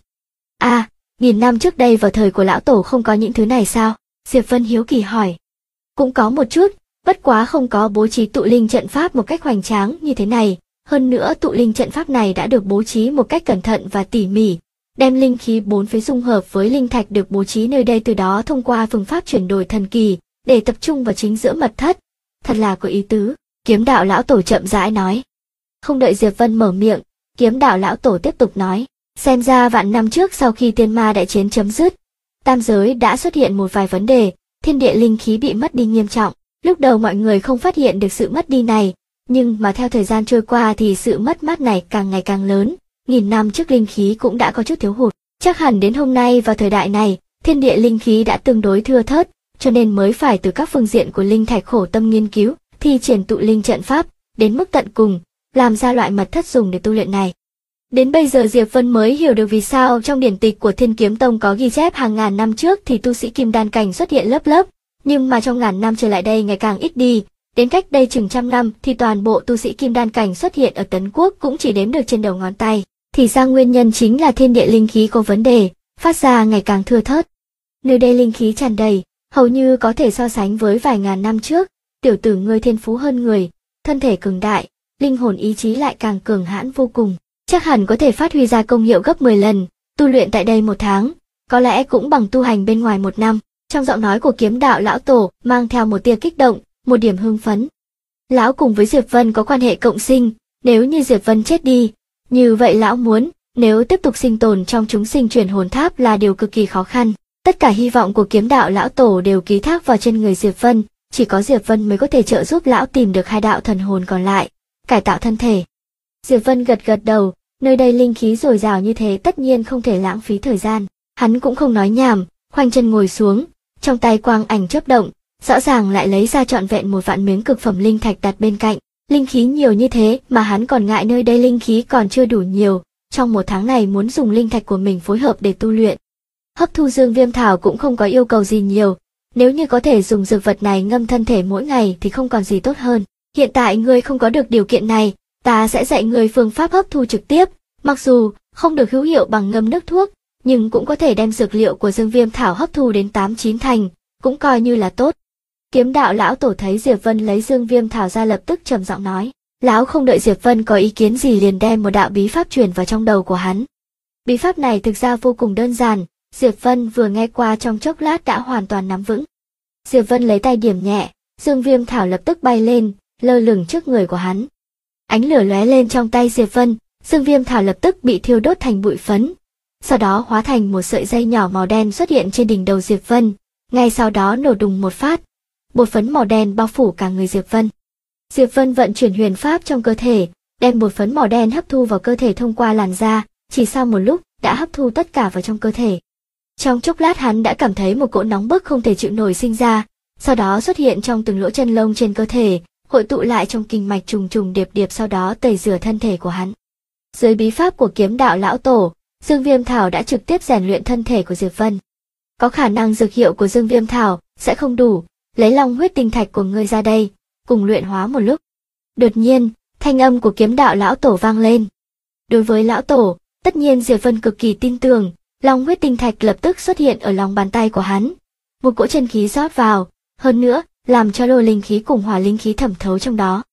Nghìn năm trước đây vào thời của lão tổ không có những thứ này sao? Diệp Vân hiếu kỳ hỏi. Cũng có một chút, bất quá không có bố trí tụ linh trận pháp một cách hoành tráng như thế này. Hơn nữa tụ linh trận pháp này đã được bố trí một cách cẩn thận và tỉ mỉ, đem linh khí bốn phía dung hợp với linh thạch được bố trí nơi đây, từ đó thông qua phương pháp chuyển đổi thần kỳ để tập trung vào chính giữa mật thất. Thật là có ý tứ, Kiếm Đạo lão tổ chậm rãi nói. Không đợi Diệp Vân mở miệng, Kiếm Đạo lão tổ tiếp tục nói, xem ra vạn năm trước sau khi tiên ma đại chiến chấm dứt, tam giới đã xuất hiện một vài vấn đề, thiên địa linh khí bị mất đi nghiêm trọng. Lúc đầu mọi người không phát hiện được sự mất đi này, nhưng mà theo thời gian trôi qua thì sự mất mát này càng ngày càng lớn. Nghìn năm trước linh khí cũng đã có chút thiếu hụt, chắc hẳn đến hôm nay vào thời đại này, thiên địa linh khí đã tương đối thưa thớt, cho nên mới phải từ các phương diện của linh thạch khổ tâm nghiên cứu, thi triển tụ linh trận pháp, đến mức tận cùng, làm ra loại mật thất dùng để tu luyện này. Đến bây giờ Diệp Vân mới hiểu được vì sao trong điển tịch của Thiên Kiếm Tông có ghi chép hàng ngàn năm trước thì tu sĩ kim đan cảnh xuất hiện lớp lớp, nhưng mà trong ngàn năm trở lại đây ngày càng ít đi, đến cách đây chừng trăm năm thì toàn bộ tu sĩ kim đan cảnh xuất hiện ở Tấn Quốc cũng chỉ đếm được trên đầu ngón tay. Thì ra nguyên nhân chính là thiên địa linh khí có vấn đề, phát ra ngày càng thưa thớt. Nơi đây linh khí tràn đầy, hầu như có thể so sánh với vài ngàn năm trước. Tiểu tử ngươi thiên phú hơn người, thân thể cường đại, linh hồn ý chí lại càng cường hãn vô cùng, chắc hẳn có thể phát huy ra công hiệu gấp 10 lần, tu luyện tại đây 1 tháng, có lẽ cũng bằng tu hành bên ngoài 1 năm. Trong giọng nói của Kiếm Đạo lão tổ mang theo một tia kích động, một điểm hưng phấn. Lão cùng với Diệp Vân có quan hệ cộng sinh, nếu như Diệp Vân chết đi, như vậy lão muốn, nếu tiếp tục sinh tồn trong chúng sinh chuyển hồn tháp là điều cực kỳ khó khăn. Tất cả hy vọng của Kiếm Đạo lão tổ đều ký thác vào trên người Diệp Vân, chỉ có Diệp Vân mới có thể trợ giúp lão tìm được 2 đạo thần hồn còn lại, cải tạo thân thể. Diệp Vân gật gật đầu, nơi đây linh khí dồi dào như thế tất nhiên không thể lãng phí thời gian. Hắn cũng không nói nhảm, khoanh chân ngồi xuống, trong tay quang ảnh chớp động, rõ ràng lại lấy ra trọn vẹn 1 vạn miếng cực phẩm linh thạch đặt bên cạnh. Linh khí nhiều như thế mà hắn còn ngại nơi đây linh khí còn chưa đủ nhiều, trong 1 tháng này muốn dùng linh thạch của mình phối hợp để tu luyện. Hấp thu dương viêm thảo cũng không có yêu cầu gì nhiều, nếu như có thể dùng dược vật này ngâm thân thể mỗi ngày thì không còn gì tốt hơn. Hiện tại ngươi không có được điều kiện này, ta sẽ dạy ngươi phương pháp hấp thu trực tiếp, mặc dù không được hữu hiệu bằng ngâm nước thuốc, nhưng cũng có thể đem dược liệu của dương viêm thảo hấp thu đến 8-9 thành, cũng coi như là tốt. Kiếm Đạo lão tổ thấy Diệp Vân lấy dương viêm thảo ra lập tức trầm giọng nói. Lão không đợi Diệp Vân có ý kiến gì liền đem một đạo bí pháp truyền vào trong đầu của hắn. Bí pháp này thực ra vô cùng đơn giản, Diệp Vân vừa nghe qua trong chốc lát đã hoàn toàn nắm vững. Diệp Vân lấy tay điểm nhẹ, dương viêm thảo lập tức bay lên, lơ lửng trước người của hắn. Ánh lửa lóe lên trong tay Diệp Vân, dương viêm thảo lập tức bị thiêu đốt thành bụi phấn, sau đó hóa thành một sợi dây nhỏ màu đen xuất hiện trên đỉnh đầu Diệp Vân, ngay sau đó nổ đùng một phát, bột phấn màu đen bao phủ cả người Diệp Vân. Diệp Vân vận chuyển huyền pháp trong cơ thể, đem bột phấn màu đen hấp thu vào cơ thể thông qua làn da, chỉ sau một lúc đã hấp thu tất cả vào trong cơ thể. Trong chốc lát hắn đã cảm thấy một cỗ nóng bức không thể chịu nổi sinh ra, sau đó xuất hiện trong từng lỗ chân lông trên cơ thể, hội tụ lại trong kinh mạch trùng trùng điệp điệp, sau đó tẩy rửa thân thể của hắn. Dưới bí pháp của Kiếm Đạo lão tổ, dương viêm thảo đã trực tiếp rèn luyện thân thể của Diệp Vân. Có khả năng dược hiệu của dương viêm thảo sẽ không đủ, lấy long huyết tinh thạch của ngươi ra đây, cùng luyện hóa một lúc. Đột nhiên, thanh âm của Kiếm Đạo lão tổ vang lên. Đối với lão tổ, tất nhiên Diệp Vân cực kỳ tin tưởng, long huyết tinh thạch lập tức xuất hiện ở lòng bàn tay của hắn. Một cỗ chân khí rót vào, hơn nữa, làm cho lôi linh khí cùng hỏa linh khí thẩm thấu trong đó.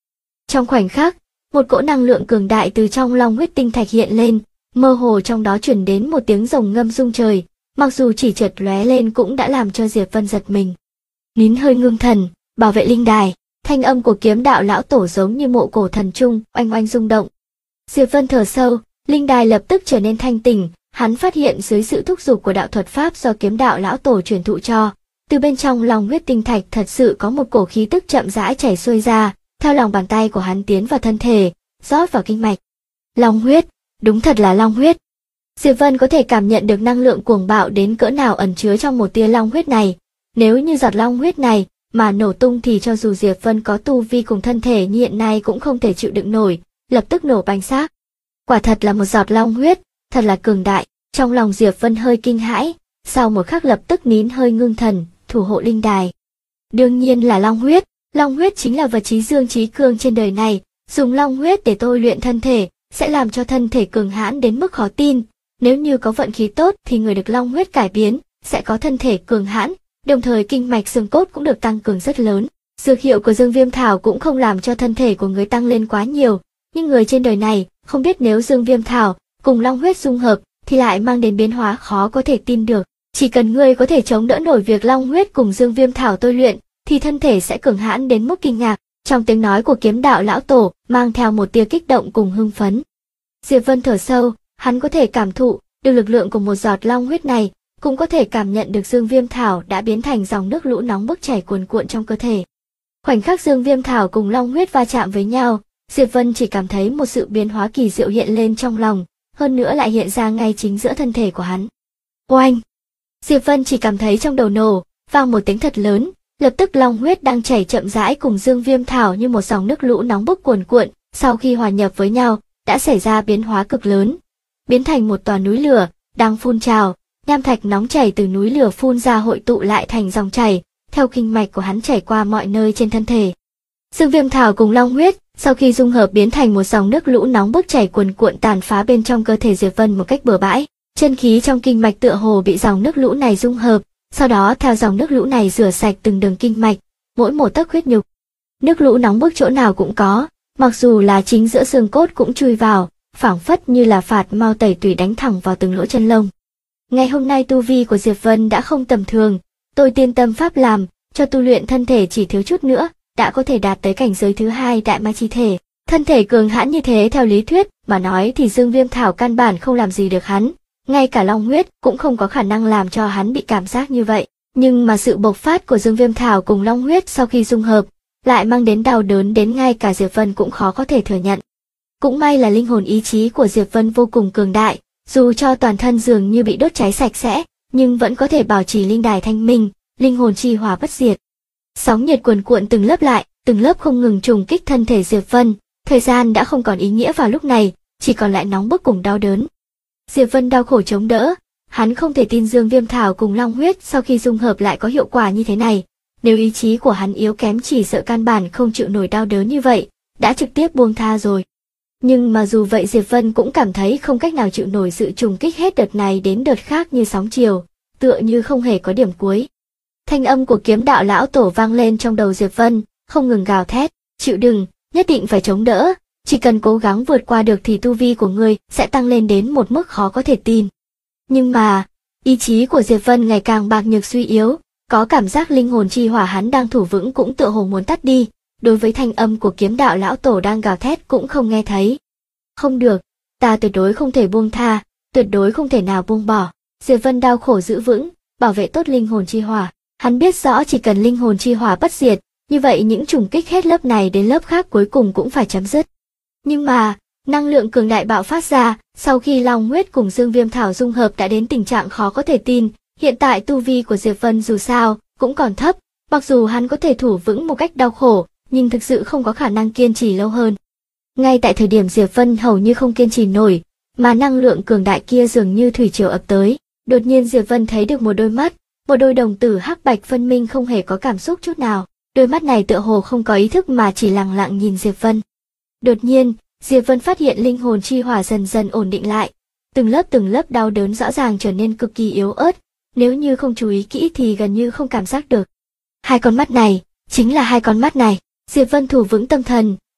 Trong khoảnh khắc, một cỗ năng lượng cường đại từ trong long huyết tinh thạch hiện lên, mơ hồ trong đó truyền đến một tiếng rồng ngâm rung trời, mặc dù chỉ chợt lóe lên cũng đã làm cho Diệp Vân giật mình. Nín hơi ngưng thần, bảo vệ linh đài, thanh âm của kiếm đạo lão tổ giống như mộ cổ thần trung, oanh oanh rung động. Diệp Vân thở sâu, linh đài lập tức trở nên thanh tỉnh, hắn phát hiện dưới sự thúc giục của đạo thuật pháp do kiếm đạo lão tổ truyền thụ cho, từ bên trong long huyết tinh thạch thật sự có một cổ khí tức chậm rãi chảy xuôi ra, theo lòng bàn tay của hắn tiến vào thân thể, rót vào kinh mạch. Long huyết, đúng thật là long huyết. Diệp Vân có thể cảm nhận được năng lượng cuồng bạo đến cỡ nào ẩn chứa trong một tia long huyết này. Nếu như giọt long huyết này mà nổ tung thì cho dù Diệp Vân có tu vi cùng thân thể như hiện nay cũng không thể chịu đựng nổi, lập tức nổ banh xác. Quả thật là một giọt long huyết, thật là cường đại. Trong lòng Diệp Vân hơi kinh hãi, sau một khắc lập tức nín hơi ngưng thần, thủ hộ linh đài. Đương nhiên là long huyết chính là vật chí dương chí cương trên đời này, dùng long huyết để tôi luyện thân thể, sẽ làm cho thân thể cường hãn đến mức khó tin. Nếu như có vận khí tốt thì người được long huyết cải biến, sẽ có thân thể cường hãn, đồng thời kinh mạch xương cốt cũng được tăng cường rất lớn. Dược hiệu của Dương Viêm Thảo cũng không làm cho thân thể của người tăng lên quá nhiều, nhưng người trên đời này không biết nếu Dương Viêm Thảo cùng long huyết dung hợp thì lại mang đến biến hóa khó có thể tin được. Chỉ cần ngươi có thể chống đỡ nổi việc long huyết cùng Dương Viêm Thảo tôi luyện, thì thân thể sẽ cường hãn đến mức kinh ngạc. Trong tiếng nói của kiếm đạo lão tổ mang theo một tia kích động cùng hưng phấn. Diệp Vân thở sâu, hắn có thể cảm thụ được lực lượng của một giọt long huyết này, cũng có thể cảm nhận được Dương Viêm Thảo đã biến thành dòng nước lũ nóng bức chảy cuồn cuộn trong cơ thể. Khoảnh khắc Dương Viêm Thảo cùng long huyết va chạm với nhau, Diệp Vân chỉ cảm thấy một sự biến hóa kỳ diệu hiện lên trong lòng, hơn nữa lại hiện ra ngay chính giữa thân thể của hắn. Oanh! Diệp Vân chỉ cảm thấy trong đầu nổ, vang một tiếng thật lớn, lập tức long huyết đang chảy chậm rãi cùng Dương Viêm Thảo như một dòng nước lũ nóng bức cuồn cuộn, sau khi hòa nhập với nhau, đã xảy ra biến hóa cực lớn, biến thành một tòa núi lửa đang phun trào, nham thạch nóng chảy từ núi lửa phun ra hội tụ lại thành dòng chảy, theo kinh mạch của hắn chảy qua mọi nơi trên thân thể. Dương Viêm Thảo cùng long huyết sau khi dung hợp biến thành một dòng nước lũ nóng bức chảy cuồn cuộn tàn phá bên trong cơ thể Diệp Vân một cách bừa bãi. Chân khí trong kinh mạch tựa hồ bị dòng nước lũ này dung hợp, sau đó theo dòng nước lũ này rửa sạch từng đường kinh mạch, mỗi một tấc huyết nhục. Nước lũ nóng bức chỗ nào cũng có, mặc dù là chính giữa xương cốt cũng chui vào, phảng phất như là phạt mau tẩy tủy đánh thẳng vào từng lỗ chân lông. Ngày hôm nay tu vi của Diệp Vân đã không tầm thường, tôi tiên tâm pháp làm cho tu luyện thân thể chỉ thiếu chút nữa, đã có thể đạt tới cảnh giới thứ hai đại ma chi thể. Thân thể cường hãn như thế theo lý thuyết mà nói thì Dương Viêm Thảo căn bản không làm gì được hắn, ngay cả long huyết cũng không có khả năng làm cho hắn bị cảm giác như vậy. Nhưng mà sự bộc phát của Dương Viêm Thảo cùng long huyết sau khi dung hợp lại mang đến đau đớn đến ngay cả Diệp Vân cũng khó có thể thừa nhận. Cũng may là linh hồn ý chí của Diệp Vân vô cùng cường đại, dù cho toàn thân dường như bị đốt cháy sạch sẽ, nhưng vẫn có thể bảo trì linh đài thanh minh, linh hồn chi hỏa bất diệt. Sóng nhiệt cuồn cuộn từng lớp lại, từng lớp không ngừng trùng kích thân thể Diệp Vân, thời gian đã không còn ý nghĩa vào lúc này, chỉ còn lại nóng bức cùng đau đớn. Diệp Vân đau khổ chống đỡ, hắn không thể tin Dương Viêm Thảo cùng long huyết sau khi dung hợp lại có hiệu quả như thế này. Nếu ý chí của hắn yếu kém chỉ sợ căn bản không chịu nổi đau đớn như vậy, đã trực tiếp buông tha rồi. Nhưng mà dù vậy Diệp Vân cũng cảm thấy không cách nào chịu nổi sự trùng kích hết đợt này đến đợt khác như sóng chiều, tựa như không hề có điểm cuối. Thanh âm của kiếm đạo lão tổ vang lên trong đầu Diệp Vân, không ngừng gào thét, chịu đựng, nhất định phải chống đỡ, chỉ cần cố gắng vượt qua được thì tu vi của ngươi sẽ tăng lên đến một mức khó có thể tin. Nhưng mà, ý chí của Diệp Vân ngày càng bạc nhược suy yếu, có cảm giác linh hồn chi hỏa hắn đang thủ vững cũng tựa hồ muốn tắt đi, đối với thanh âm của kiếm đạo lão tổ đang gào thét cũng không nghe thấy. Không được, ta tuyệt đối không thể buông tha, tuyệt đối không thể nào buông bỏ. Diệp Vân đau khổ giữ vững, bảo vệ tốt linh hồn chi hỏa. Hắn biết rõ chỉ cần linh hồn chi hỏa bất diệt, như vậy những trùng kích hết lớp này đến lớp khác cuối cùng cũng phải chấm dứt. Nhưng mà, năng lượng cường đại bạo phát ra, sau khi long huyết cùng Dương Viêm Thảo dung hợp đã đến tình trạng khó có thể tin, hiện tại tu vi của Diệp Vân dù sao cũng còn thấp, mặc dù hắn có thể thủ vững một cách đau khổ, nhưng thực sự không có khả năng kiên trì lâu hơn. Ngay tại thời điểm Diệp Vân hầu như không kiên trì nổi, mà năng lượng cường đại kia dường như thủy triều ập tới, đột nhiên Diệp Vân thấy được một đôi mắt, một đôi đồng tử hắc bạch phân minh không hề có cảm xúc chút nào, đôi mắt này tựa hồ không có ý thức mà chỉ lặng lặng nhìn Diệp Vân. Đột nhiên, Diệp Vân phát hiện linh hồn chi hỏa dần dần ổn định lại, từng lớp đau đớn rõ ràng trở nên cực kỳ yếu ớt, nếu như không chú ý kỹ thì gần như không cảm giác được. Hai con mắt này, chính là hai con mắt này. Diệp Vân thủ vững tâm thần,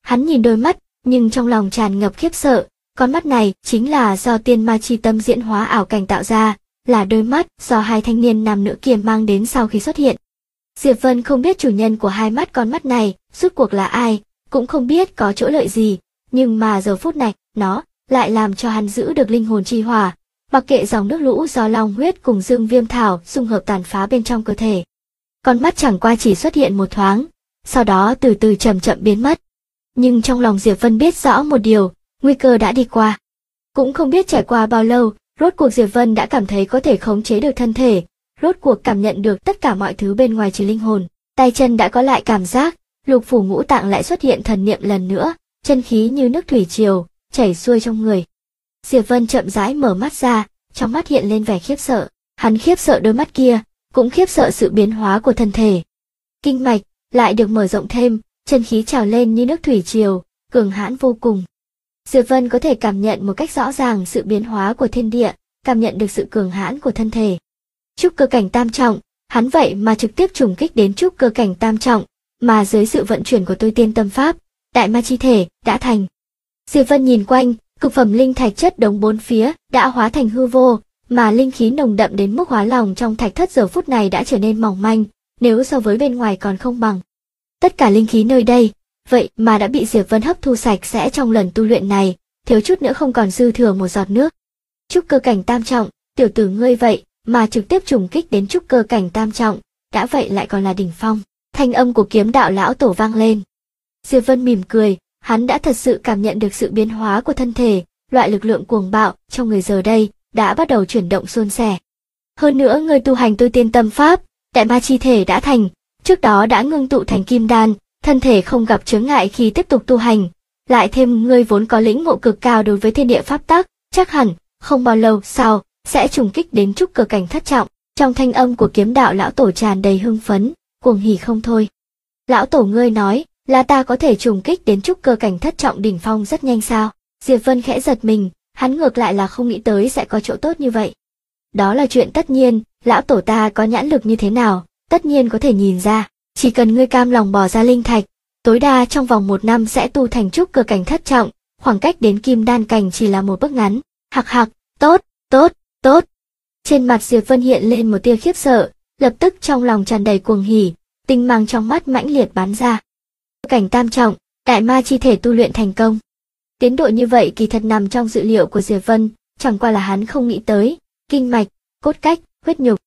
Hắn nhìn đôi mắt, nhưng trong lòng tràn ngập khiếp sợ, con mắt này chính là do tiên ma chi tâm diễn hóa ảo cảnh tạo ra, là đôi mắt do hai thanh niên nam nữ kia mang đến sau khi xuất hiện. Diệp Vân không biết chủ nhân của hai mắt con mắt này rốt cuộc là ai, cũng không biết có chỗ lợi gì, nhưng mà giờ phút này, nó lại làm cho hắn giữ được linh hồn chi hỏa, mặc kệ dòng nước lũ do long huyết cùng dương viêm thảo xung hợp tàn phá bên trong cơ thể. Con mắt chẳng qua chỉ xuất hiện một thoáng, sau đó từ từ chậm chậm biến mất. Nhưng trong lòng Diệp Vân biết rõ một điều, nguy cơ đã đi qua. Cũng không biết trải qua bao lâu, rốt cuộc Diệp Vân đã cảm thấy có thể khống chế được thân thể, rốt cuộc cảm nhận được tất cả mọi thứ bên ngoài trừ linh hồn. Tay chân đã có lại cảm giác, lục phủ ngũ tạng lại xuất hiện thần niệm lần nữa, chân khí như nước thủy triều, chảy xuôi trong người. Diệp Vân chậm rãi mở mắt ra, trong mắt hiện lên vẻ khiếp sợ. Hắn khiếp sợ đôi mắt kia, cũng khiếp sợ sự biến hóa của thân thể. Kinh mạch lại được mở rộng thêm, chân khí trào lên như nước thủy triều, cường hãn vô cùng. Diệp Vân có thể cảm nhận một cách rõ ràng sự biến hóa của thiên địa, cảm nhận được sự cường hãn của thân thể. Trúc cơ cảnh tam trọng, hắn vậy mà trực tiếp trùng kích đến trúc cơ cảnh tam trọng, mà dưới sự vận chuyển của tôi tiên tâm pháp, đại ma chi thể đã thành. Diệp Vân nhìn quanh, cực phẩm linh thạch chất đống bốn phía đã hóa thành hư vô, mà linh khí nồng đậm đến mức hóa lòng trong thạch thất giờ phút này đã trở nên mỏng manh, nếu so với bên ngoài còn không bằng. Tất cả linh khí nơi đây, vậy mà đã bị Diệp Vân hấp thu sạch sẽ trong lần tu luyện này, thiếu chút nữa không còn dư thừa một giọt nước. Trúc cơ cảnh tam trọng, tiểu tử ngươi vậy mà trực tiếp trùng kích đến trúc cơ cảnh tam trọng, đã vậy lại còn là đỉnh phong. Thanh âm của kiếm đạo lão tổ vang lên. Diệp Vân mỉm cười, hắn đã thật sự cảm nhận được sự biến hóa của thân thể, loại lực lượng cuồng bạo trong người giờ đây đã bắt đầu chuyển động suôn sẻ. Hơn nữa người tu hành tôi tiên tâm pháp, đại ma chi thể đã thành, trước đó đã ngưng tụ thành kim đan, thân thể không gặp chướng ngại khi tiếp tục tu hành, lại thêm ngươi vốn có lĩnh ngộ cực cao đối với thiên địa pháp tắc, chắc hẳn không bao lâu sau sẽ trùng kích đến trúc cơ cảnh thất trọng. Trong thanh âm của kiếm đạo lão tổ tràn đầy hưng phấn, cuồng hỉ không thôi. Lão tổ ngươi nói là ta có thể trùng kích đến trúc cơ cảnh thất trọng đỉnh phong rất nhanh sao? Diệp Vân khẽ giật mình, hắn ngược lại là không nghĩ tới sẽ có chỗ tốt như vậy. Đó là chuyện tất nhiên, lão tổ ta có nhãn lực như thế nào, tất nhiên có thể nhìn ra, chỉ cần ngươi cam lòng bỏ ra linh thạch, tối đa trong vòng 1 năm sẽ tu thành trúc cơ cảnh thất trọng, khoảng cách đến kim đan cảnh chỉ là một bước ngắn. Hạc hạc, tốt, tốt, tốt. Trên mặt Diệp Vân hiện lên một tia khiếp sợ, lập tức trong lòng tràn đầy cuồng hỉ, tinh mang trong mắt mãnh liệt bắn ra. Cảnh tam trọng, đại ma chi thể tu luyện thành công. Tiến độ như vậy kỳ thật nằm trong dự liệu của Diệp Vân, chẳng qua là hắn không nghĩ tới, kinh mạch, cốt cách, huyết nhục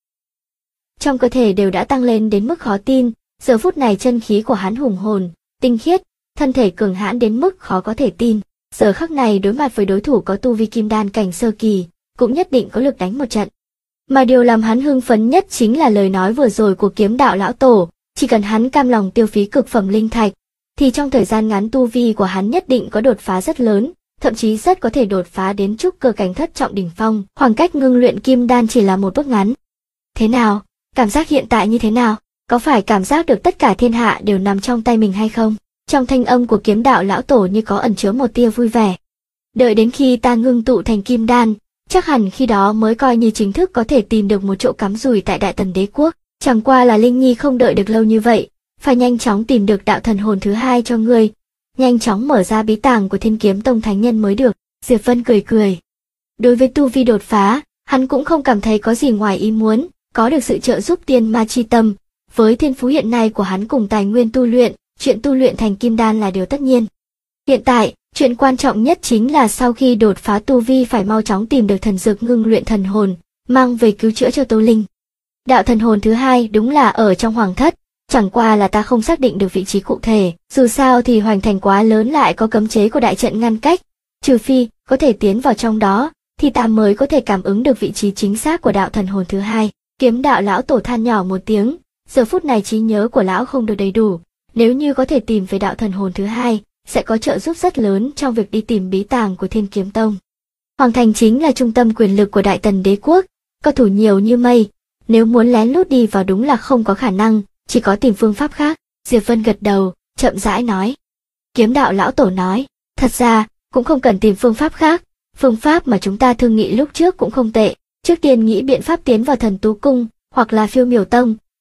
trong cơ thể đều đã tăng lên đến mức khó tin, giờ phút này chân khí của hắn hùng hồn, tinh khiết, thân thể cường hãn đến mức khó có thể tin. Giờ khắc này đối mặt với đối thủ có tu vi kim đan cảnh sơ kỳ, cũng nhất định có lực đánh một trận. Mà điều làm hắn hưng phấn nhất chính là lời nói vừa rồi của kiếm đạo lão tổ, chỉ cần hắn cam lòng tiêu phí cực phẩm linh thạch, thì trong thời gian ngắn tu vi của hắn nhất định có đột phá rất lớn, thậm chí rất có thể đột phá đến trúc cơ cảnh thất trọng đỉnh phong, khoảng cách ngưng luyện kim đan chỉ là một bước ngắn. Thế nào? Cảm giác hiện tại như thế nào? Có phải cảm giác được tất cả thiên hạ đều nằm trong tay mình hay không? Trong thanh âm của kiếm đạo lão tổ như có ẩn chứa một tia vui vẻ. Đợi đến khi ta ngưng tụ thành kim đan, chắc hẳn khi đó mới coi như chính thức có thể tìm được một chỗ cắm rủi tại Đại Tần Đế Quốc. Chẳng qua là Linh Nhi không đợi được lâu như vậy, phải nhanh chóng tìm được đạo thần hồn thứ hai cho ngươi, nhanh chóng mở ra bí tàng của Thiên Kiếm Tông thánh nhân mới được. Diệp Vân cười cười. Đối với tu vi đột phá, hắn cũng không cảm thấy có gì ngoài ý muốn, có được sự trợ giúp tiên ma chi tâm, với thiên phú hiện nay của hắn cùng tài nguyên tu luyện, chuyện tu luyện thành kim đan là điều tất nhiên. Hiện tại, chuyện quan trọng nhất chính là sau khi đột phá tu vi phải mau chóng tìm được thần dược ngưng luyện thần hồn, mang về cứu chữa cho Tô Linh. Đạo thần hồn thứ hai đúng là ở trong hoàng thất, chẳng qua là ta không xác định được vị trí cụ thể, dù sao thì hoành thành quá lớn lại có cấm chế của đại trận ngăn cách, trừ phi có thể tiến vào trong đó, thì ta mới có thể cảm ứng được vị trí chính xác của đạo thần hồn thứ hai. Kiếm đạo lão tổ than nhỏ một tiếng, giờ phút này trí nhớ của lão không được đầy đủ, nếu như có thể tìm về đạo thần hồn thứ hai, sẽ có trợ giúp rất lớn trong việc đi tìm bí tàng của Thiên Kiếm Tông. Hoàng thành chính là trung tâm quyền lực của Đại Tần Đế Quốc, cao thủ nhiều như mây, nếu muốn lén lút đi vào đúng là không có khả năng, chỉ có tìm phương pháp khác. Diệp Vân gật đầu, chậm rãi nói. Kiếm đạo lão tổ nói, thật ra, cũng không cần tìm phương pháp khác, phương pháp mà chúng ta thương nghị lúc trước cũng không tệ. Trước tiên nghĩ biện pháp tiến vào Thần Tú Cung, hoặc là Phiêu Miểu Tông,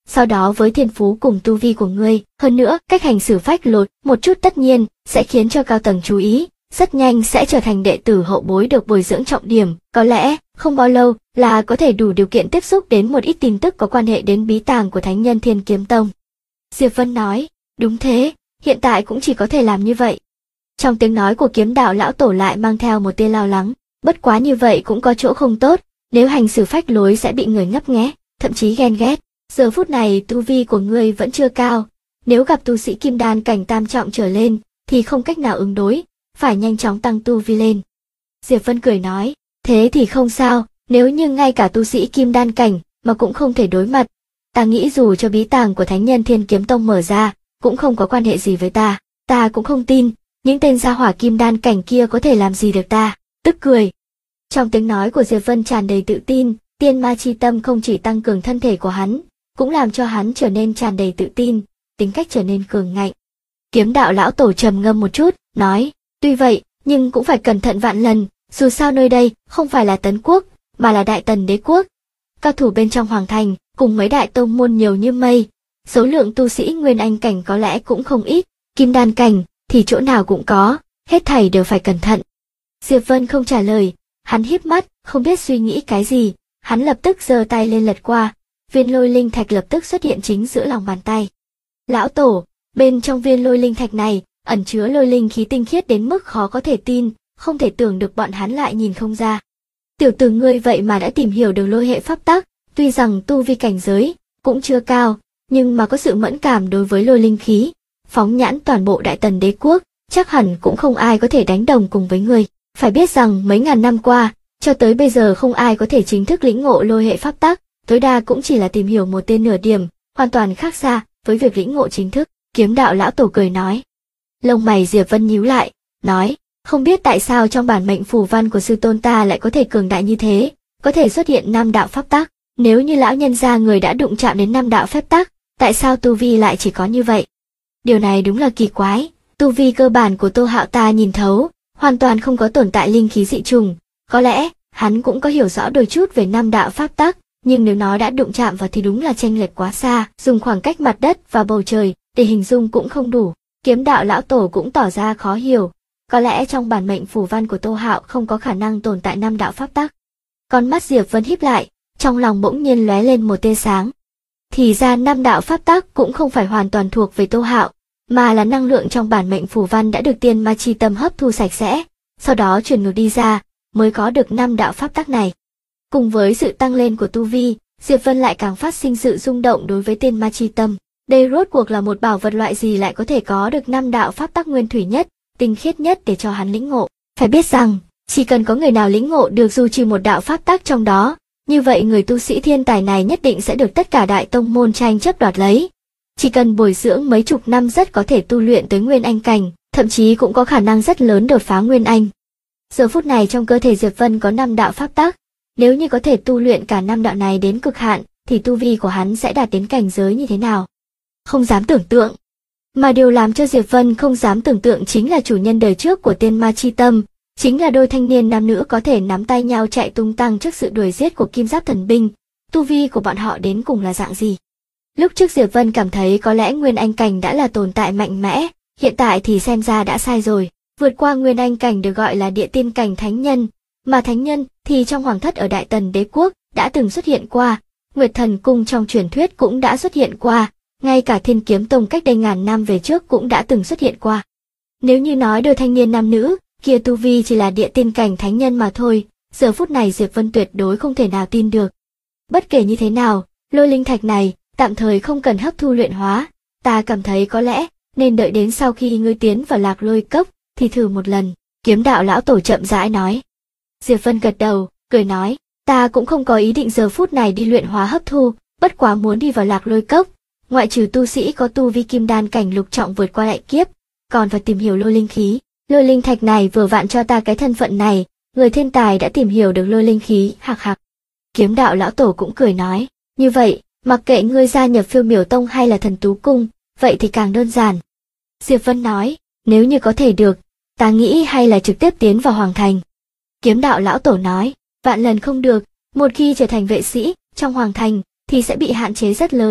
sau đó với thiên phú cùng tu vi của ngươi, hơn nữa, cách hành xử phách lối một chút tất nhiên sẽ khiến cho cao tầng chú ý, rất nhanh sẽ trở thành đệ tử hậu bối được bồi dưỡng trọng điểm, có lẽ không bao lâu là có thể đủ điều kiện tiếp xúc đến một ít tin tức có quan hệ đến bí tàng của thánh nhân Thiên Kiếm Tông. Diệp Vân nói, đúng thế, hiện tại cũng chỉ có thể làm như vậy. Trong tiếng nói của Kiếm Đạo lão tổ lại mang theo một tia lo lắng, bất quá như vậy cũng có chỗ không tốt, nếu hành xử phách lối sẽ bị người ngấp nghé, thậm chí ghen ghét. Giờ phút này tu vi của ngươi vẫn chưa cao, nếu gặp tu sĩ kim đan cảnh tam trọng trở lên thì không cách nào ứng đối, phải nhanh chóng tăng tu vi lên. Diệp Vân cười nói, thế thì không sao, nếu như ngay cả tu sĩ kim đan cảnh mà cũng không thể đối mặt, ta nghĩ dù cho bí tàng của thánh nhân Thiên Kiếm Tông mở ra, cũng không có quan hệ gì với ta cũng không tin, những tên gia hỏa kim đan cảnh kia có thể làm gì được ta, tức cười. Trong tiếng nói của Diệp Vân tràn đầy tự tin, tiên ma chi tâm không chỉ tăng cường thân thể của hắn, cũng làm cho hắn trở nên tràn đầy tự tin, tính cách trở nên cường ngạnh. Kiếm Đạo lão tổ trầm ngâm một chút, nói, tuy vậy, nhưng cũng phải cẩn thận vạn lần, dù sao nơi đây không phải là Tấn Quốc, mà là Đại Tần Đế Quốc. Cao thủ bên trong hoàng thành, cùng mấy đại tông môn nhiều như mây, số lượng tu sĩ nguyên anh cảnh có lẽ cũng không ít, kim đan cảnh thì chỗ nào cũng có, hết thảy đều phải cẩn thận. Diệp Vân không trả lời, hắn híp mắt, không biết suy nghĩ cái gì, hắn lập tức giơ tay lên lật qua, viên lôi linh thạch lập tức xuất hiện chính giữa lòng bàn tay. Lão tổ, bên trong viên lôi linh thạch này, ẩn chứa lôi linh khí tinh khiết đến mức khó có thể tin, không thể tưởng được bọn hắn lại nhìn không ra. Tiểu tử ngươi vậy mà đã tìm hiểu được lôi hệ pháp tắc, tuy rằng tu vi cảnh giới cũng chưa cao, nhưng mà có sự mẫn cảm đối với lôi linh khí, phóng nhãn toàn bộ Đại Tần Đế Quốc, chắc hẳn cũng không ai có thể đánh đồng cùng với ngươi. Phải biết rằng mấy ngàn năm qua, cho tới bây giờ không ai có thể chính thức lĩnh ngộ lôi hệ pháp tắc, tối đa cũng chỉ là tìm hiểu một tên nửa điểm, hoàn toàn khác xa với việc lĩnh ngộ chính thức. Kiếm Đạo lão tổ cười nói. Lông mày Diệp Vân nhíu lại, nói, không biết tại sao trong bản mệnh phù văn của sư tôn ta lại có thể cường đại như thế, có thể xuất hiện 5 đạo pháp tắc, nếu như lão nhân gia người đã đụng chạm đến 5 đạo phép tắc, tại sao tu vi lại chỉ có như vậy? Điều này đúng là kỳ quái, tu vi cơ bản của Tô Hạo ta nhìn thấu, hoàn toàn không có tồn tại linh khí dị trùng, có lẽ hắn cũng có hiểu rõ đôi chút về 5 đạo pháp tắc, nhưng nếu nó đã đụng chạm vào thì đúng là chênh lệch quá xa, dùng khoảng cách mặt đất và bầu trời để hình dung cũng không đủ. Kiếm Đạo lão tổ cũng tỏ ra khó hiểu, có lẽ trong bản mệnh phù văn của Tô Hạo không có khả năng tồn tại 5 đạo pháp tắc. Con mắt Diệp Vân híp lại, trong lòng bỗng nhiên lóe lên một tia sáng. Thì ra 5 đạo pháp tắc cũng không phải hoàn toàn thuộc về Tô Hạo, mà là năng lượng trong bản mệnh phù văn đã được tiên ma chi tâm hấp thu sạch sẽ, sau đó truyền ngược đi ra, mới có được 5 đạo pháp tắc này. Cùng với sự tăng lên của tu vi, Diệp Vân lại càng phát sinh sự rung động đối với tiên ma chi tâm. Đây rốt cuộc là một bảo vật loại gì lại có thể có được 5 đạo pháp tắc nguyên thủy nhất, tinh khiết nhất để cho hắn lĩnh ngộ. Phải biết rằng, chỉ cần có người nào lĩnh ngộ được dù chỉ một đạo pháp tắc trong đó, như vậy người tu sĩ thiên tài này nhất định sẽ được tất cả đại tông môn tranh chấp đoạt lấy. Chỉ cần bồi dưỡng mấy chục năm rất có thể tu luyện tới nguyên anh cảnh, thậm chí cũng có khả năng rất lớn đột phá nguyên anh. Giờ phút này trong cơ thể Diệp Vân có 5 đạo pháp tắc, nếu như có thể tu luyện cả 5 đạo này đến cực hạn, thì tu vi của hắn sẽ đạt đến cảnh giới như thế nào? Không dám tưởng tượng. Mà điều làm cho Diệp Vân không dám tưởng tượng chính là chủ nhân đời trước của tiên ma chi tâm, chính là đôi thanh niên nam nữ có thể nắm tay nhau chạy tung tăng trước sự đuổi giết của Kim Giáp thần binh, tu vi của bọn họ đến cùng là dạng gì. Lúc trước Diệp Vân cảm thấy có lẽ nguyên anh cảnh đã là tồn tại mạnh mẽ, hiện tại thì xem ra đã sai rồi, vượt qua nguyên anh cảnh được gọi là địa tiên cảnh thánh nhân, mà thánh nhân thì trong hoàng thất ở Đại Tần Đế Quốc đã từng xuất hiện qua, Nguyệt Thần Cung trong truyền thuyết cũng đã xuất hiện qua, ngay cả Thiên Kiếm Tông cách đây ngàn năm về trước cũng đã từng xuất hiện qua. Nếu như nói đôi thanh niên nam nữ, kia tu vi chỉ là địa tiên cảnh thánh nhân mà thôi, giờ phút này Diệp Vân tuyệt đối không thể nào tin được. Bất kể như thế nào, lôi linh thạch này, tạm thời không cần hấp thu luyện hóa, ta cảm thấy có lẽ, nên đợi đến sau khi ngươi tiến vào Lạc Lôi Cốc, thì thử một lần, Kiếm Đạo lão tổ chậm rãi nói. Diệp Vân gật đầu, cười nói, ta cũng không có ý định giờ phút này đi luyện hóa hấp thu, bất quá muốn đi vào Lạc Lôi Cốc, ngoại trừ tu sĩ có tu vi kim đan cảnh lục trọng vượt qua đại kiếp, còn phải tìm hiểu lôi linh khí. Lôi linh thạch này vừa vặn cho ta cái thân phận này, người thiên tài đã tìm hiểu được lôi linh khí, hạc hạc. Kiếm Đạo lão tổ cũng cười nói, như vậy, mặc kệ ngươi gia nhập Phiêu Miểu Tông hay là Thần Tú Cung, vậy thì càng đơn giản. Diệp Vân nói, nếu như có thể được, ta nghĩ hay là trực tiếp tiến vào Hoàng Thành. Kiếm Đạo lão tổ nói, vạn lần không được, một khi trở thành vệ sĩ trong Hoàng Thành thì sẽ bị hạn chế rất lớn,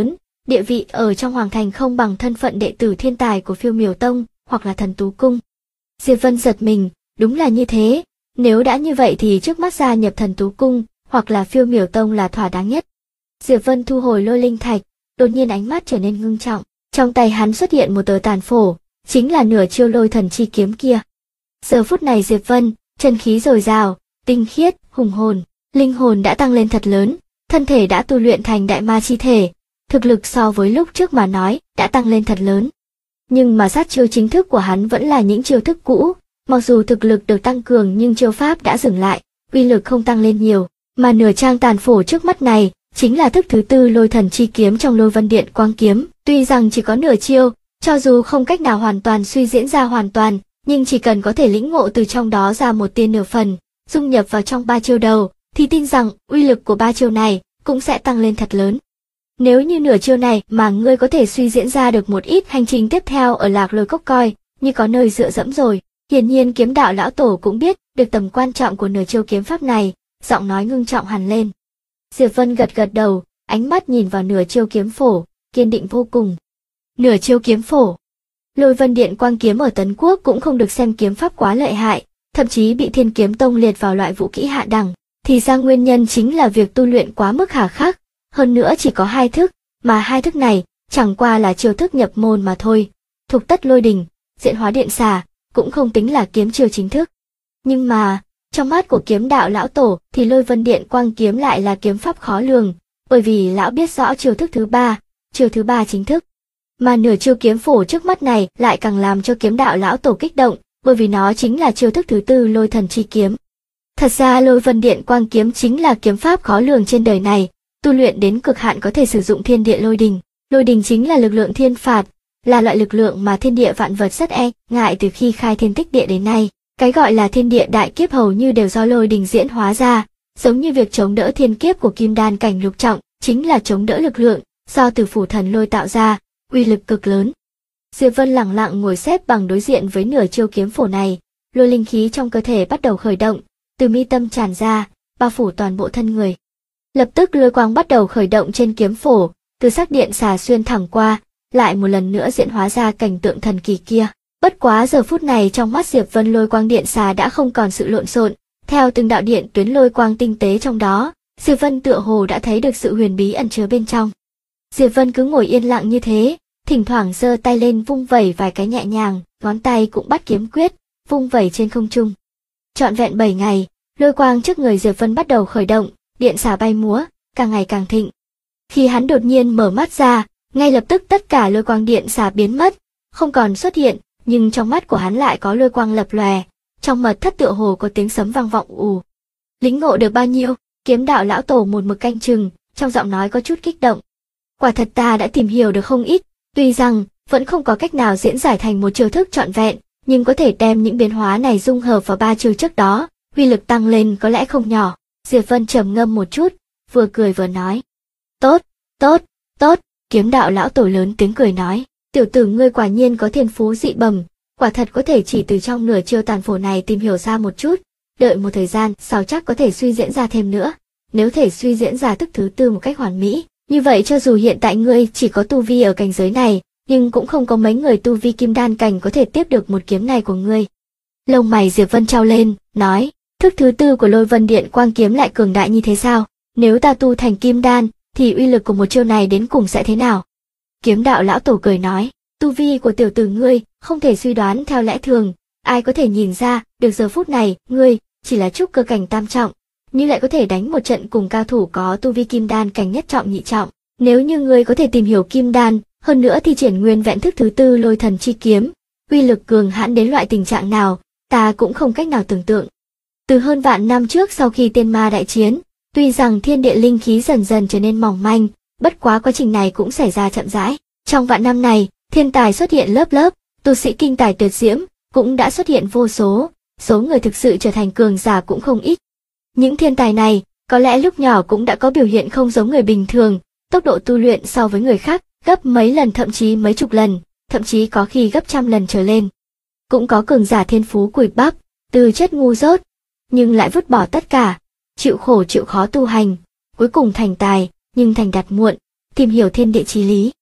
địa vị ở trong hoàng thành không bằng thân phận đệ tử thiên tài của Phiêu Miểu Tông hoặc là Thần Tú Cung. Diệp Vân giật mình, đúng là như thế, nếu đã như vậy thì trước mắt gia nhập Thần Tú Cung hoặc là Phiêu Miểu Tông là thỏa đáng nhất. Diệp Vân thu hồi lôi linh thạch, đột nhiên ánh mắt trở nên ngưng trọng, trong tay hắn xuất hiện một tờ tàn phổ, chính là nửa chiêu lôi thần chi kiếm kia. Giờ phút này Diệp Vân, chân khí dồi dào, tinh khiết, hùng hồn, linh hồn đã tăng lên thật lớn, thân thể đã tu luyện thành đại ma chi thể, thực lực so với lúc trước mà nói đã tăng lên thật lớn. Nhưng mà sát chiêu chính thức của hắn vẫn là những chiêu thức cũ, mặc dù thực lực được tăng cường nhưng chiêu pháp đã dừng lại, uy lực không tăng lên nhiều, mà nửa trang tàn phổ trước mắt này chính là thức thứ tư lôi thần chi kiếm trong Lôi Vân Điện Quang Kiếm, tuy rằng chỉ có nửa chiêu, cho dù không cách nào hoàn toàn suy diễn ra hoàn toàn, nhưng chỉ cần có thể lĩnh ngộ từ trong đó ra một tia nửa phần, dung nhập vào trong ba chiêu đầu, thì tin rằng uy lực của ba chiêu này cũng sẽ tăng lên thật lớn. Nếu như nửa chiêu này mà ngươi có thể suy diễn ra được một ít hành trình tiếp theo ở Lạc Lôi Cốc coi, như có nơi dựa dẫm rồi. Hiển nhiên Kiếm Đạo lão tổ cũng biết được tầm quan trọng của nửa chiêu kiếm pháp này, giọng nói ngưng trọng hẳn lên. Diệp Vân gật gật đầu, ánh mắt nhìn vào nửa chiêu kiếm phổ, kiên định vô cùng. Nửa chiêu kiếm phổ. Lôi Vân Điện Quang Kiếm ở Tấn Quốc cũng không được xem kiếm pháp quá lợi hại, thậm chí bị Thiên Kiếm Tông liệt vào loại vũ kỹ hạ đẳng, thì ra nguyên nhân chính là việc tu luyện quá mức hà khắc, hơn nữa chỉ có 2 thức, mà 2 thức này chẳng qua là chiêu thức nhập môn mà thôi. Thục Tất Lôi Đình, Diễn Hóa Điện Xà cũng không tính là kiếm chiêu chính thức. Nhưng mà, trong mắt của Kiếm Đạo lão tổ thì Lôi Vân Điện Quang Kiếm lại là kiếm pháp khó lường, bởi vì lão biết rõ chiêu thức thứ ba chính thức. Mà nửa chiêu kiếm phổ trước mắt này lại càng làm cho Kiếm Đạo lão tổ kích động, bởi vì nó chính là chiêu thức thứ tư lôi thần chi kiếm. Thật ra Lôi Vân Điện Quang Kiếm chính là kiếm pháp khó lường trên đời này, tu luyện đến cực hạn có thể sử dụng thiên địa lôi đình. Lôi đình chính là lực lượng thiên phạt, là loại lực lượng mà thiên địa vạn vật rất e ngại từ khi khai thiên tích địa đến nay. Cái gọi là thiên địa đại kiếp hầu như đều do lôi đình diễn hóa ra, giống như việc chống đỡ thiên kiếp của Kim Đan cảnh lục trọng, chính là chống đỡ lực lượng do Tử Phủ Thần Lôi tạo ra, uy lực cực lớn. Diệp Vân lẳng lặng ngồi xếp bằng đối diện với nửa chiêu kiếm phổ này, lôi linh khí trong cơ thể bắt đầu khởi động, từ mi tâm tràn ra, bao phủ toàn bộ thân người. Lập tức lôi quang bắt đầu khởi động trên kiếm phổ, từ sắc điện xà xuyên thẳng qua, lại một lần nữa diễn hóa ra cảnh tượng thần kỳ kia. Bất quá giờ phút này trong mắt Diệp Vân lôi quang điện xà đã không còn sự lộn xộn, theo từng đạo điện tuyến lôi quang tinh tế trong đó, Diệp Vân tựa hồ đã thấy được sự huyền bí ẩn chứa bên trong. Diệp Vân cứ ngồi yên lặng như thế, thỉnh thoảng giơ tay lên vung vẩy vài cái nhẹ nhàng, ngón tay cũng bắt kiếm quyết, vung vẩy trên không trung. Trọn vẹn 7 ngày, lôi quang trước người Diệp Vân bắt đầu khởi động, điện xà bay múa, càng ngày càng thịnh. Khi hắn đột nhiên mở mắt ra, ngay lập tức tất cả lôi quang điện xà biến mất, không còn xuất hiện, nhưng trong mắt của hắn lại có lôi quang lập lòe, trong mật thất tựa hồ có tiếng sấm vang vọng ù. Lĩnh ngộ được bao nhiêu? Kiếm Đạo lão tổ một mực canh chừng, trong giọng nói có chút kích động. Quả thật ta đã tìm hiểu được không ít, tuy rằng vẫn không có cách nào diễn giải thành một chiêu thức trọn vẹn, nhưng có thể đem những biến hóa này dung hợp vào 3 chiêu trước đó, uy lực tăng lên có lẽ không nhỏ. Diệp Vân trầm ngâm một chút, vừa cười vừa nói. Tốt, tốt, tốt, Kiếm Đạo lão tổ lớn tiếng cười nói, tiểu tử ngươi quả nhiên có thiên phú dị bẩm, quả thật có thể chỉ từ trong nửa chiêu tàn phổ này tìm hiểu ra một chút, đợi một thời gian sau chắc có thể suy diễn ra thêm nữa, nếu thể suy diễn ra thức thứ tư một cách hoàn mỹ, như vậy cho dù hiện tại ngươi chỉ có tu vi ở cảnh giới này, nhưng cũng không có mấy người tu vi kim đan cảnh có thể tiếp được một kiếm này của ngươi. Lông mày Diệp Vân trao lên, nói, thức thứ tư của Lôi Vân Điện Quang Kiếm lại cường đại như thế sao? Nếu ta tu thành kim đan, thì uy lực của một chiêu này đến cùng sẽ thế nào? Kiếm Đạo lão tổ cười nói, tu vi của tiểu tử ngươi không thể suy đoán theo lẽ thường, ai có thể nhìn ra được giờ phút này ngươi chỉ là trúc cơ cảnh tam trọng, nhưng lại có thể đánh một trận cùng cao thủ có tu vi kim đan cảnh nhất trọng nhị trọng. Nếu như ngươi có thể tìm hiểu kim đan, hơn nữa thi triển nguyên vẹn thức thứ tư lôi thần chi kiếm, uy lực cường hãn đến loại tình trạng nào, ta cũng không cách nào tưởng tượng. Từ hơn vạn năm trước sau khi tiên ma đại chiến, tuy rằng thiên địa linh khí dần dần trở nên mỏng manh, bất quá quá trình này cũng xảy ra chậm rãi. Trong vạn năm này, thiên tài xuất hiện lớp lớp, tu sĩ kinh tài tuyệt diễm cũng đã xuất hiện vô số, số người thực sự trở thành cường giả cũng không ít. Những thiên tài này, có lẽ lúc nhỏ cũng đã có biểu hiện không giống người bình thường, tốc độ tu luyện so với người khác gấp mấy lần thậm chí mấy chục lần, thậm chí có khi gấp trăm lần trở lên. Cũng có cường giả thiên phú cùi bắp, tư chất ngu dốt, nhưng lại vứt bỏ tất cả, chịu khổ chịu khó tu hành, cuối cùng thành tài, nhưng thành đạt muộn, tìm hiểu thiên địa chí lý,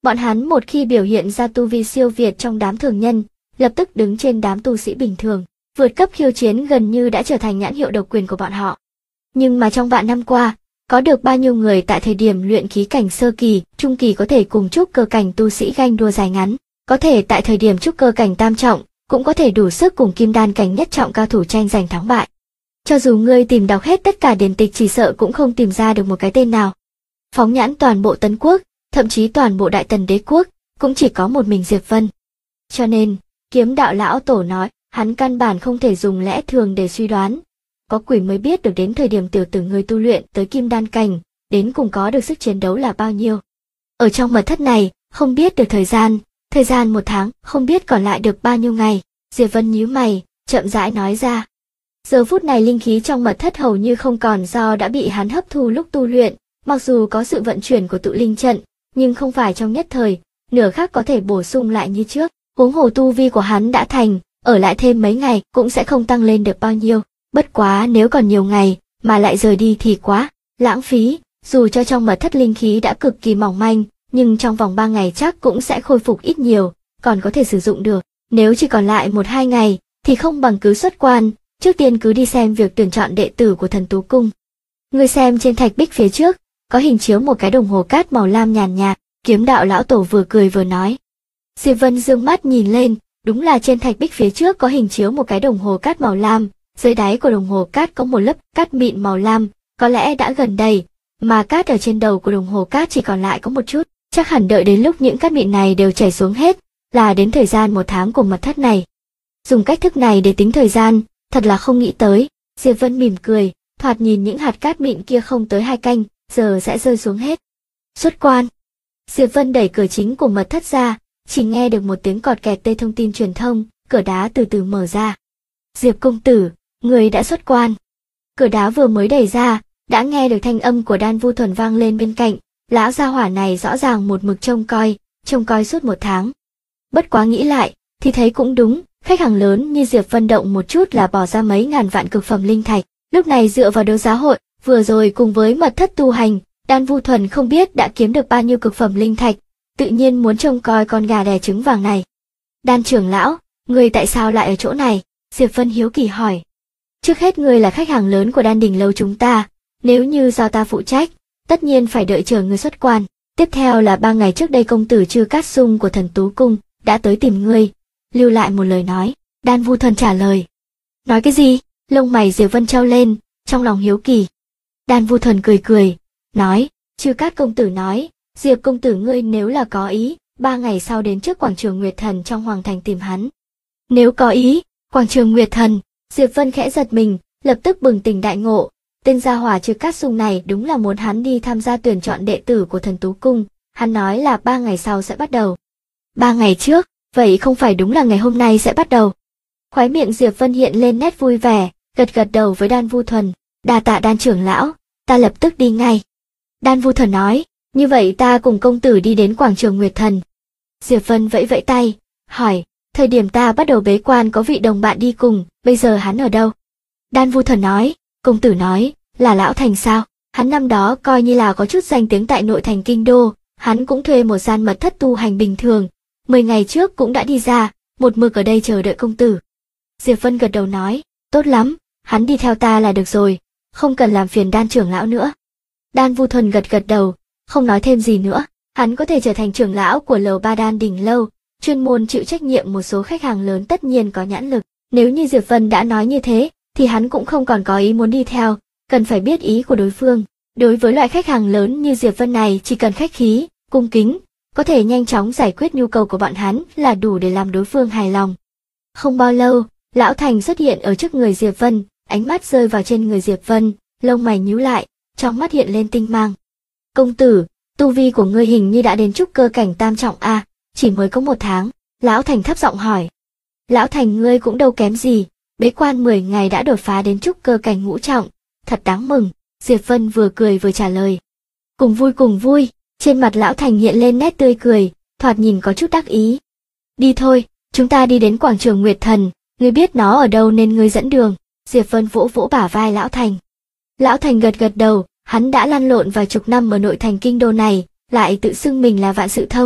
Bọn hắn một khi biểu hiện ra tu vi siêu việt trong đám thường nhân, lập tức đứng trên đám tu sĩ bình thường, vượt cấp khiêu chiến gần như đã trở thành nhãn hiệu độc quyền của bọn họ. Nhưng mà trong vạn năm qua, có được bao nhiêu người tại thời điểm luyện khí cảnh sơ kỳ, trung kỳ có thể cùng trúc cơ cảnh tu sĩ ganh đua dài ngắn, có thể tại thời điểm trúc cơ cảnh tam trọng, cũng có thể đủ sức cùng kim đan cảnh nhất trọng cao thủ tranh giành thắng bại. Cho dù ngươi tìm đọc hết tất cả điển tịch chỉ sợ cũng không tìm ra được một cái tên nào. Phóng nhãn toàn bộ Tấn Quốc, thậm chí toàn bộ Đại Tần Đế Quốc, cũng chỉ có một mình Diệp Vân. Cho nên, Kiếm Đạo lão tổ nói, hắn căn bản không thể dùng lẽ thường để suy đoán. Có quỷ mới biết được đến thời điểm tiểu tử người tu luyện tới kim đan cảnh, đến cùng có được sức chiến đấu là bao nhiêu. Ở trong mật thất này, không biết được thời gian 1 tháng, không biết còn lại được bao nhiêu ngày. Diệp Vân nhíu mày, chậm rãi nói ra. Giờ phút này linh khí trong mật thất hầu như không còn do đã bị hắn hấp thu lúc tu luyện, mặc dù có sự vận chuyển của tụ linh trận, nhưng không phải trong nhất thời, nửa khác có thể bổ sung lại như trước. Huống hồ tu vi của hắn đã thành, ở lại thêm mấy ngày cũng sẽ không tăng lên được bao nhiêu. Bất quá nếu còn nhiều ngày, mà lại rời đi thì quá lãng phí, dù cho trong mật thất linh khí đã cực kỳ mỏng manh, nhưng trong vòng 3 ngày chắc cũng sẽ khôi phục ít nhiều, còn có thể sử dụng được. Nếu chỉ còn lại 1-2 ngày, thì không bằng cứ xuất quan, trước tiên cứ đi xem việc tuyển chọn đệ tử của Thần Tú Cung. Ngươi xem trên thạch bích phía trước, có hình chiếu một cái đồng hồ cát màu lam nhàn nhạt, Kiếm Đạo lão tổ vừa cười vừa nói. Diệp Vân dương mắt nhìn lên, đúng là trên thạch bích phía trước có hình chiếu một cái đồng hồ cát màu lam, dưới đáy của đồng hồ cát có một lớp cát mịn màu lam, có lẽ đã gần đầy, mà cát ở trên đầu của đồng hồ cát chỉ còn lại có một chút, chắc hẳn đợi đến lúc những cát mịn này đều chảy xuống hết, là đến thời gian 1 tháng của mật thất này. Dùng cách thức này để tính thời gian, thật là không nghĩ tới. Diệp Vân mỉm cười, thoạt nhìn những hạt cát mịn kia không tới 2 canh, giờ sẽ rơi xuống hết. Xuất quan. Diệp Vân đẩy cửa chính của mật thất ra, chỉ nghe được một tiếng cọt kẹt tê thông tin truyền thông, cửa đá từ từ mở ra. Diệp công tử, người đã xuất quan. Cửa đá vừa mới đẩy ra, đã nghe được thanh âm của Đan Vu Thuần vang lên bên cạnh, lão gia hỏa này rõ ràng một mực trông coi suốt 1 tháng. Bất quá nghĩ lại, thì thấy cũng đúng, khách hàng lớn như Diệp Vân động một chút là bỏ ra mấy ngàn vạn cực phẩm linh thạch, lúc này dựa vào đấu giá hội, vừa rồi cùng với mật thất tu hành, Đan Vu Thuần không biết đã kiếm được bao nhiêu cực phẩm linh thạch, tự nhiên muốn trông coi con gà đẻ trứng vàng này. Đan trưởng lão, người tại sao lại ở chỗ này? Diệp Vân hiếu kỳ hỏi. Trước hết người là khách hàng lớn của Đan Đình lâu chúng ta, nếu như do ta phụ trách, tất nhiên phải đợi chờ người xuất quan. Tiếp theo là 3 ngày trước đây công tử Trư Cát Sung của Thần Tú Cung đã tới tìm ngươi, lưu lại một lời nói. Đan Vu Thuần trả lời. Nói cái gì? Lông mày Diệp Vân trao lên, trong lòng hiếu kỳ. Đan Vu Thuần cười, nói, Trư Cát công tử nói, Diệp công tử ngươi nếu là có ý, 3 ngày sau đến trước quảng trường Nguyệt Thần trong hoàng thành tìm hắn. Nếu có ý, quảng trường Nguyệt Thần, Diệp Vân khẽ giật mình, lập tức bừng tỉnh đại ngộ, tên gia hỏa Trư Cát Sung này đúng là muốn hắn đi tham gia tuyển chọn đệ tử của Thần Tú Cung, hắn nói là 3 ngày sau sẽ bắt đầu. 3 ngày trước, vậy không phải đúng là ngày hôm nay sẽ bắt đầu. Khóe miệng Diệp Vân hiện lên nét vui vẻ, gật đầu với Đan Vu Thuần, đa tạ Đan trưởng lão, ta lập tức đi ngay. Đan Vu Thuần nói, như vậy ta cùng công tử đi đến quảng trường Nguyệt Thần. Diệp Vân vẫy vẫy tay, hỏi, thời điểm ta bắt đầu bế quan có vị đồng bạn đi cùng, bây giờ hắn ở đâu? Đan Vu Thuần nói, công tử nói, là Lão Thành sao? Hắn năm đó coi như là có chút danh tiếng tại nội thành kinh đô, hắn cũng thuê một gian mật thất tu hành bình thường, 10 ngày trước cũng đã đi ra, một mực ở đây chờ đợi công tử. Diệp Vân gật đầu nói, tốt lắm, hắn đi theo ta là được rồi, không cần làm phiền Đan trưởng lão nữa. Đan Vu Thuần gật đầu, không nói thêm gì nữa, hắn có thể trở thành trưởng lão của lầu Ba Đan Đỉnh lâu, chuyên môn chịu trách nhiệm một số khách hàng lớn tất nhiên có nhãn lực. Nếu như Diệp Vân đã nói như thế, thì hắn cũng không còn có ý muốn đi theo, cần phải biết ý của đối phương. Đối với loại khách hàng lớn như Diệp Vân này chỉ cần khách khí, cung kính, có thể nhanh chóng giải quyết nhu cầu của bọn hắn là đủ để làm đối phương hài lòng. Không bao lâu, Lão Thành xuất hiện ở trước người Diệp Vân, ánh mắt rơi vào trên người Diệp Vân, lông mày nhíu lại, trong mắt hiện lên tinh mang. Công tử, tu vi của ngươi hình như đã đến trúc cơ cảnh tam trọng a, chỉ mới có 1 tháng. Lão Thành thấp giọng hỏi. Lão Thành ngươi cũng đâu kém gì, bế quan 10 ngày đã đột phá đến trúc cơ cảnh ngũ trọng, thật đáng mừng. Diệp Vân vừa cười vừa trả lời. Cùng vui, trên mặt Lão Thành hiện lên nét tươi cười, thoạt nhìn có chút đắc ý. Đi thôi, chúng ta đi đến quảng trường Nguyệt Thần, ngươi biết nó ở đâu nên ngươi dẫn đường. Diệp Vân vỗ vỗ bả vai Lão Thành. Lão Thành gật đầu, hắn đã lăn lộn vài chục năm ở nội thành kinh đô này, lại tự xưng mình là vạn sự thông,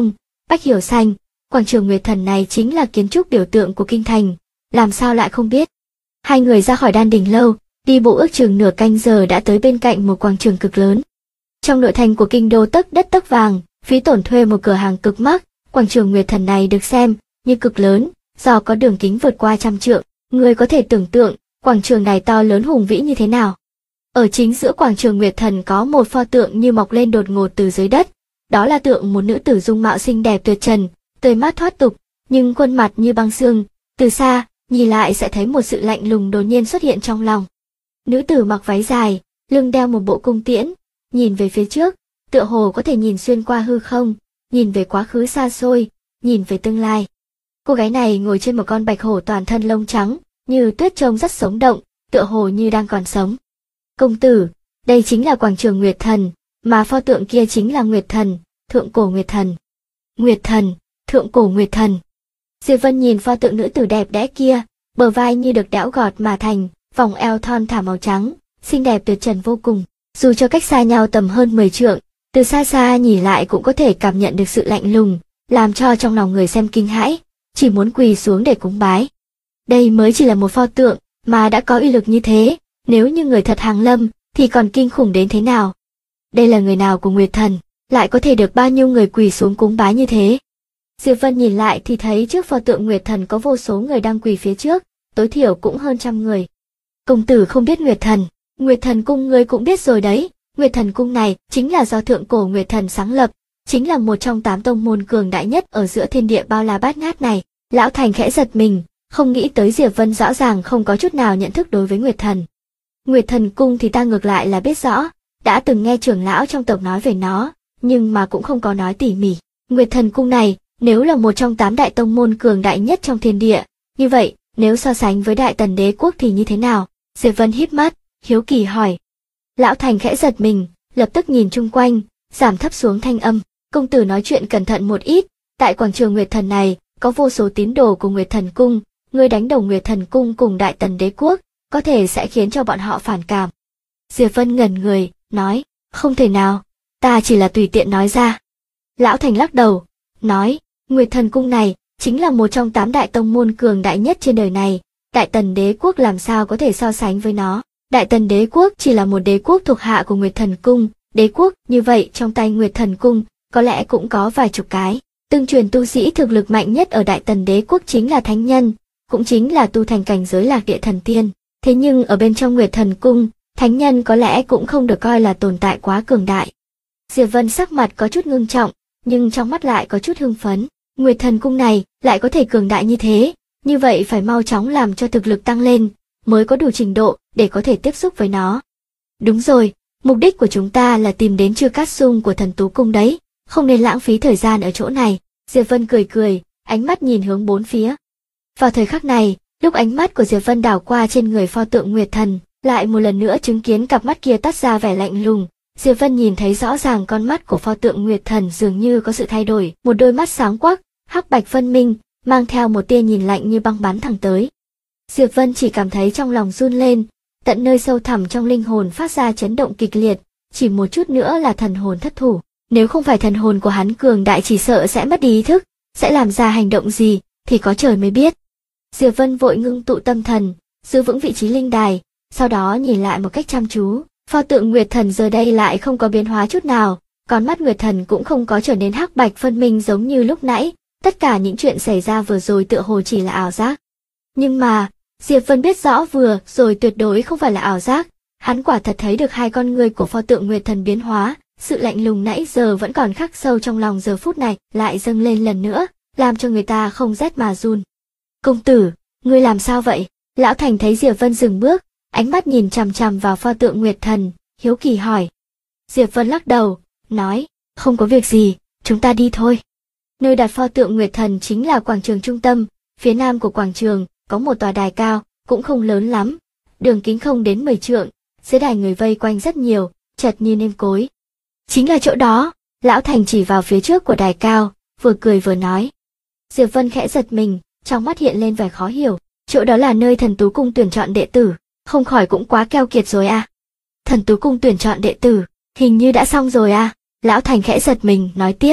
Bách Hiểu Xanh, quảng trường Nguyệt Thần này chính là kiến trúc biểu tượng của kinh thành, làm sao lại không biết. Hai người ra khỏi Đan Đình lâu, đi bộ ước chừng nửa canh giờ đã tới bên cạnh một quảng trường cực lớn. Trong nội thành của kinh đô tấc đất tấc vàng, phí tổn thuê một cửa hàng cực mắc, quảng trường Nguyệt Thần này được xem như cực lớn, do có đường kính vượt qua 100 trượng, người có thể tưởng tượng quảng trường này to lớn hùng vĩ như thế nào. Ở chính giữa quảng trường Nguyệt Thần có một pho tượng như mọc lên đột ngột từ dưới đất, đó là tượng một nữ tử dung mạo xinh đẹp tuyệt trần, tươi mát thoát tục, nhưng khuôn mặt như băng xương, từ xa, nhìn lại sẽ thấy một sự lạnh lùng đột nhiên xuất hiện trong lòng. Nữ tử mặc váy dài, lưng đeo một bộ cung tiễn, nhìn về phía trước, tựa hồ có thể nhìn xuyên qua hư không, nhìn về quá khứ xa xôi, nhìn về tương lai. Cô gái này ngồi trên một con bạch hổ toàn thân lông trắng, như tuyết trông rất sống động, tựa hồ như đang còn sống. Công tử, đây chính là quảng trường Nguyệt Thần, mà pho tượng kia chính là Nguyệt Thần, thượng cổ Nguyệt Thần. Nguyệt Thần, thượng cổ Nguyệt Thần. Diệp Vân nhìn pho tượng nữ tử đẹp đẽ kia, bờ vai như được đẽo gọt mà thành, vòng eo thon thả màu trắng, xinh đẹp tuyệt trần vô cùng. Dù cho cách xa nhau tầm hơn 10 trượng, từ xa xa nhìn lại cũng có thể cảm nhận được sự lạnh lùng, làm cho trong lòng người xem kinh hãi, chỉ muốn quỳ xuống để cúng bái. Đây mới chỉ là một pho tượng, mà đã có uy lực như thế, nếu như người thật hàng lâm, thì còn kinh khủng đến thế nào. Đây là người nào của Nguyệt Thần, lại có thể được bao nhiêu người quỳ xuống cúng bái như thế. Diệp Vân nhìn lại thì thấy trước pho tượng Nguyệt Thần có vô số người đang quỳ phía trước, tối thiểu cũng hơn 100 người. Công tử không biết Nguyệt Thần cung ngươi cũng biết rồi đấy, Nguyệt Thần cung này chính là do thượng cổ Nguyệt Thần sáng lập, chính là một trong 8 tông môn cường đại nhất ở giữa thiên địa bao la bát ngát này. Lão Thành khẽ giật mình, không nghĩ tới Diệp Vân rõ ràng không có chút nào nhận thức đối với Nguyệt Thần. Nguyệt Thần cung thì ta ngược lại là biết rõ, đã từng nghe trưởng lão trong tộc nói về nó, nhưng mà cũng không có nói tỉ mỉ. Nguyệt Thần cung này, nếu là một trong 8 đại tông môn cường đại nhất trong thiên địa, như vậy, nếu so sánh với Đại Tần Đế quốc thì như thế nào? Diệp Vân híp mắt, hiếu kỳ hỏi. Lão Thành khẽ giật mình, lập tức nhìn chung quanh, giảm thấp xuống thanh âm. Công tử nói chuyện cẩn thận một ít, tại quảng trường Nguyệt Thần này, có vô số tín đồ của Nguyệt Thần cung, người đánh đồng Nguyệt Thần cung cùng Đại Tần Đế quốc, có thể sẽ khiến cho bọn họ phản cảm. Diệp Vân ngẩn người, nói, không thể nào, ta chỉ là tùy tiện nói ra. Lão Thành lắc đầu, nói, Nguyệt Thần cung này, chính là một trong 8 đại tông môn cường đại nhất trên đời này, Đại Tần Đế quốc làm sao có thể so sánh với nó. Đại Tần Đế quốc chỉ là một đế quốc thuộc hạ của Nguyệt Thần cung, đế quốc như vậy trong tay Nguyệt Thần cung, có lẽ cũng có vài chục cái. Tương truyền tu sĩ thực lực mạnh nhất ở Đại Tần Đế quốc chính là thánh nhân, cũng chính là tu thành cảnh giới Lạc Địa Thần Tiên. Thế nhưng ở bên trong Nguyệt Thần cung, thánh nhân có lẽ cũng không được coi là tồn tại quá cường đại. Diệp Vân sắc mặt có chút ngưng trọng, nhưng trong mắt lại có chút hưng phấn. Nguyệt Thần cung này lại có thể cường đại như thế, như vậy phải mau chóng làm cho thực lực tăng lên, mới có đủ trình độ để có thể tiếp xúc với nó. Đúng rồi, mục đích của chúng ta là tìm đến Chư Cát Sung của Thần Tú cung đấy, không nên lãng phí thời gian ở chỗ này. Diệp Vân cười cười, ánh mắt nhìn hướng bốn phía. Vào thời khắc này, lúc ánh mắt của Diệp Vân đảo qua trên người pho tượng Nguyệt Thần, lại một lần nữa chứng kiến cặp mắt kia toát ra vẻ lạnh lùng. Diệp Vân nhìn thấy rõ ràng con mắt của pho tượng Nguyệt Thần dường như có sự thay đổi, một đôi mắt sáng quắc, hắc bạch phân minh, mang theo một tia nhìn lạnh như băng bắn thẳng tới. Diệp Vân chỉ cảm thấy trong lòng run lên, tận nơi sâu thẳm trong linh hồn phát ra chấn động kịch liệt, chỉ một chút nữa là thần hồn thất thủ. Nếu không phải thần hồn của hắn cường đại chỉ sợ sẽ mất đi ý thức, sẽ làm ra hành động gì thì có trời mới biết. Diệp Vân vội ngưng tụ tâm thần, giữ vững vị trí linh đài, sau đó nhìn lại một cách chăm chú. Pho tượng Nguyệt Thần giờ đây lại không có biến hóa chút nào, con mắt Nguyệt Thần cũng không có trở nên hắc bạch phân minh giống như lúc nãy, tất cả những chuyện xảy ra vừa rồi tựa hồ chỉ là ảo giác. Nhưng mà, Diệp Vân biết rõ vừa rồi tuyệt đối không phải là ảo giác, hắn quả thật thấy được hai con ngươi của pho tượng Nguyệt Thần biến hóa, sự lạnh lùng nãy giờ vẫn còn khắc sâu trong lòng giờ phút này lại dâng lên lần nữa, làm cho người ta không rét mà run. Công tử, ngươi làm sao vậy? Lão Thành thấy Diệp Vân dừng bước, ánh mắt nhìn chằm chằm vào pho tượng Nguyệt Thần, hiếu kỳ hỏi. Diệp Vân lắc đầu, nói, không có việc gì, chúng ta đi thôi. Nơi đặt pho tượng Nguyệt Thần chính là quảng trường trung tâm, phía nam của quảng trường có một tòa đài cao, cũng không lớn lắm, đường kính không đến 10 trượng, dưới đài người vây quanh rất nhiều, chật như nêm cối. Chính là chỗ đó, Lão Thành chỉ vào phía trước của đài cao, vừa cười vừa nói. Diệp Vân khẽ giật mình, trong mắt hiện lên vẻ khó hiểu, chỗ đó là nơi Thần Tú cung tuyển chọn đệ tử, không khỏi cũng quá keo kiệt rồi à. Thần Tú cung tuyển chọn đệ tử, hình như đã xong rồi à. Lão Thành khẽ giật mình, nói tiếp,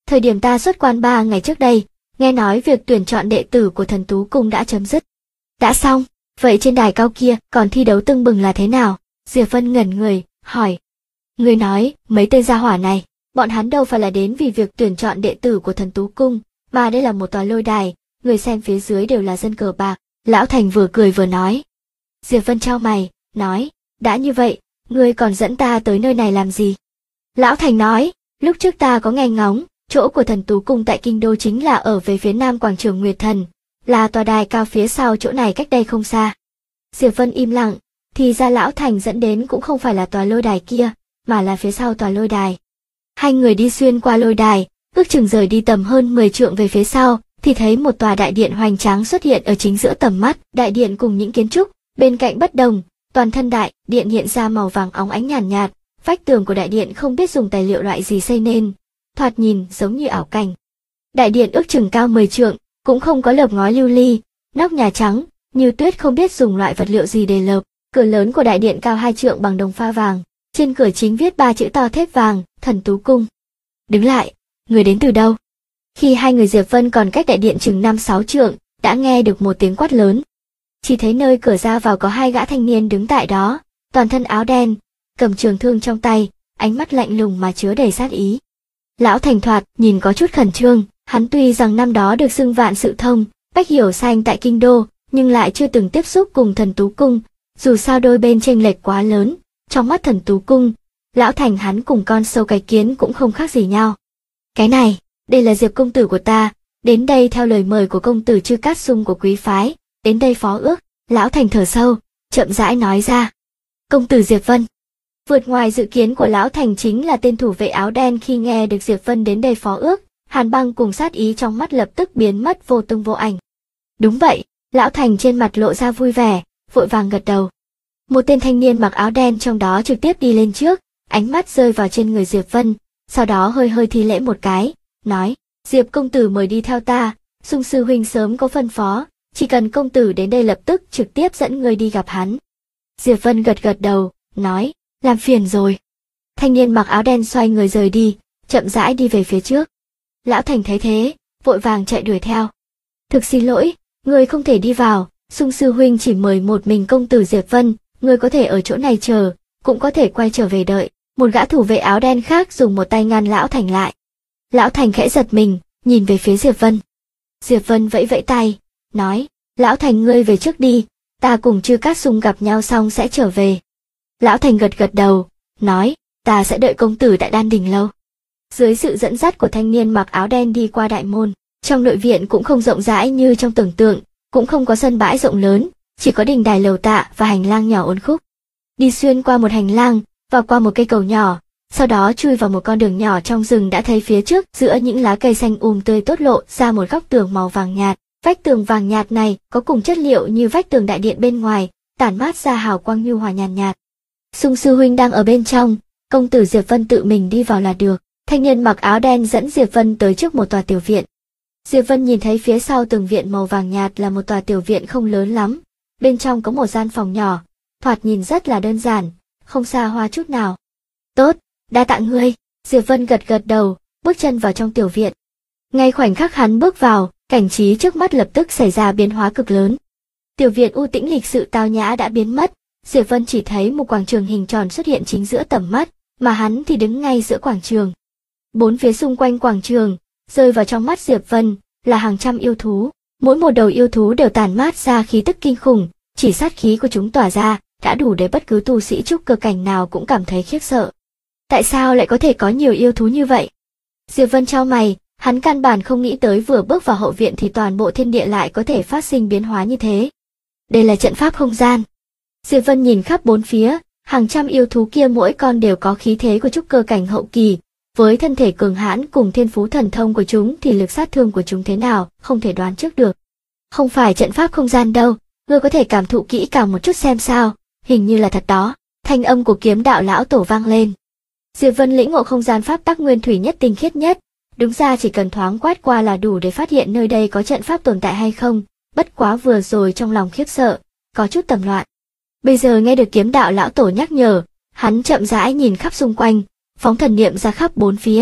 Thời điểm ta xuất quan 3 ngày trước đây, nghe nói việc tuyển chọn đệ tử của Thần Tú Cung đã chấm dứt. Đã xong, vậy trên đài cao kia còn thi đấu tưng bừng là thế nào? Diệp Vân ngẩn người, hỏi. Người nói, mấy tên gia hỏa này, bọn hắn đâu phải là đến vì việc tuyển chọn đệ tử của Thần Tú Cung, mà đây là một tòa lôi đài, người xem phía dưới đều là dân cờ bạc. Lão Thành vừa cười vừa nói. Diệp Vân chau mày, nói, đã như vậy, ngươi còn dẫn ta tới nơi này làm gì? Lão Thành nói, lúc trước ta có nghe ngóng, chỗ của Thần Tú Cung tại Kinh Đô chính là ở về phía nam quảng trường Nguyệt Thần, là tòa đài cao phía sau chỗ này cách đây không xa. Diệp Vân im lặng, thì ra Lão Thành dẫn đến cũng không phải là tòa lôi đài kia, mà là phía sau tòa lôi đài. Hai người đi xuyên qua lôi đài, ước chừng rời đi tầm hơn 10 trượng về phía sau, thì thấy một tòa đại điện hoành tráng xuất hiện ở chính giữa tầm mắt. Đại điện cùng những kiến trúc bên cạnh bất đồng, toàn thân đại điện hiện ra màu vàng óng ánh nhàn nhạt, vách tường của đại điện không biết dùng tài liệu loại gì xây nên, thoạt nhìn giống như ảo cảnh. Đại điện ước chừng cao 10 trượng, cũng không có lợp ngói lưu ly, nóc nhà trắng như tuyết, không biết dùng loại vật liệu gì để lợp. Cửa lớn của đại điện cao 2 trượng bằng đồng pha vàng, trên cửa chính viết 3 chữ to thép vàng, Thần Tú Cung. Đứng lại, người đến từ đâu? Khi hai người Diệp Vân còn cách đại điện chừng 5-6 trượng, đã nghe được một tiếng quát lớn. Chỉ thấy nơi cửa ra vào có hai gã thanh niên đứng tại đó, toàn thân áo đen, cầm trường thương trong tay, ánh mắt lạnh lùng mà chứa đầy sát ý. Lão Thành thoạt nhìn có chút khẩn trương, hắn tuy rằng năm đó được xưng vạn sự thông, bách hiểu sanh tại Kinh Đô, nhưng lại chưa từng tiếp xúc cùng Thần Tú Cung, dù sao đôi bên chênh lệch quá lớn, trong mắt Thần Tú Cung, Lão Thành hắn cùng con sâu cái kiến cũng không khác gì nhau. Cái này, đây là Diệp công tử của ta, đến đây theo lời mời của công tử Chư Cát Sung của quý phái, đến đây phó ước. Lão Thành thở sâu, chậm rãi nói ra. Công tử Diệp Vân. Vượt ngoài dự kiến của Lão Thành chính là tên thủ vệ áo đen. Khi nghe được Diệp Vân đến đây phó ước, hàn băng cùng sát ý trong mắt lập tức biến mất vô tung vô ảnh. Đúng vậy, Lão Thành trên mặt lộ ra vui vẻ, vội vàng gật đầu. Một tên thanh niên mặc áo đen trong đó trực tiếp đi lên trước, ánh mắt rơi vào trên người Diệp Vân, sau đó hơi hơi thi lễ một cái, nói, Diệp công tử mời đi theo ta, Sung sư huynh sớm có phân phó, chỉ cần công tử đến đây lập tức trực tiếp dẫn người đi gặp hắn. Diệp Vân gật gật đầu, nói, làm phiền rồi. Thanh niên mặc áo đen xoay người rời đi, chậm rãi đi về phía trước. Lão Thành thấy thế, vội vàng chạy đuổi theo. Thực xin lỗi, người không thể đi vào, Sung sư huynh chỉ mời một mình công tử Diệp Vân, người có thể ở chỗ này chờ, cũng có thể quay trở về đợi. Một gã thủ vệ áo đen khác dùng một tay ngăn Lão Thành lại. Lão Thành khẽ giật mình, nhìn về phía Diệp Vân. Diệp Vân vẫy vẫy tay, nói, Lão Thành ngươi về trước đi, ta cùng Chư Cát Sung gặp nhau xong sẽ trở về. Lão Thành gật gật đầu, nói, ta sẽ đợi công tử tại Đan Đình lâu. Dưới sự dẫn dắt của thanh niên mặc áo đen đi qua đại môn, trong nội viện cũng không rộng rãi như trong tưởng tượng, cũng không có sân bãi rộng lớn, chỉ có đình đài lầu tạ và hành lang nhỏ uốn khúc. Đi xuyên qua một hành lang, vào qua một cây cầu nhỏ, sau đó chui vào một con đường nhỏ trong rừng, đã thấy phía trước giữa những lá cây xanh tươi tốt lộ ra một góc tường màu vàng nhạt. Vách tường vàng nhạt này có cùng chất liệu như vách tường đại điện bên ngoài, tản mát ra hào quang nhu hòa nhàn nhạt. Sung sư huynh đang ở bên trong, công tử Diệp Vân tự mình đi vào là được. Thanh niên mặc áo đen dẫn Diệp Vân tới trước một tòa tiểu viện. Diệp Vân nhìn thấy phía sau tường viện màu vàng nhạt là một tòa tiểu viện không lớn lắm, bên trong có một gian phòng nhỏ, thoạt nhìn rất là đơn giản, không xa hoa chút nào. Tốt, đa tạ ngươi. Diệp Vân gật gật đầu, bước chân vào trong tiểu viện. Ngay khoảnh khắc hắn bước vào, cảnh trí trước mắt lập tức xảy ra biến hóa cực lớn. Tiểu viện u tĩnh lịch sự tao nhã đã biến mất, Diệp Vân chỉ thấy một quảng trường hình tròn xuất hiện chính giữa tầm mắt, mà hắn thì đứng ngay giữa quảng trường. Bốn phía xung quanh quảng trường, rơi vào trong mắt Diệp Vân, là hàng trăm yêu thú, mỗi một đầu yêu thú đều tản mát ra khí tức kinh khủng, chỉ sát khí của chúng tỏa ra, đã đủ để bất cứ tu sĩ trúc cơ cảnh nào cũng cảm thấy khiếp sợ. Tại sao lại có thể có nhiều yêu thú như vậy? Diệp Vân chau mày, hắn căn bản không nghĩ tới vừa bước vào hậu viện thì toàn bộ thiên địa lại có thể phát sinh biến hóa như thế. Đây là trận pháp không gian. Diệp Vân nhìn khắp bốn phía, hàng trăm yêu thú kia mỗi con đều có khí thế của trúc cơ cảnh hậu kỳ, với thân thể cường hãn cùng thiên phú thần thông của chúng thì lực sát thương của chúng thế nào, không thể đoán trước được. Không phải trận pháp không gian đâu, ngươi có thể cảm thụ kỹ càng một chút xem sao, hình như là thật đó. Thanh âm của Kiếm Đạo lão tổ vang lên. Diệp Vân lĩnh ngộ không gian pháp tắc nguyên thủy nhất tinh khiết nhất, đúng ra chỉ cần thoáng quét qua là đủ để phát hiện nơi đây có trận pháp tồn tại hay không, bất quá vừa rồi trong lòng khiếp sợ, có chút tầm loạn. Bây giờ nghe được Kiếm Đạo lão tổ nhắc nhở, hắn chậm rãi nhìn khắp xung quanh, phóng thần niệm ra khắp bốn phía,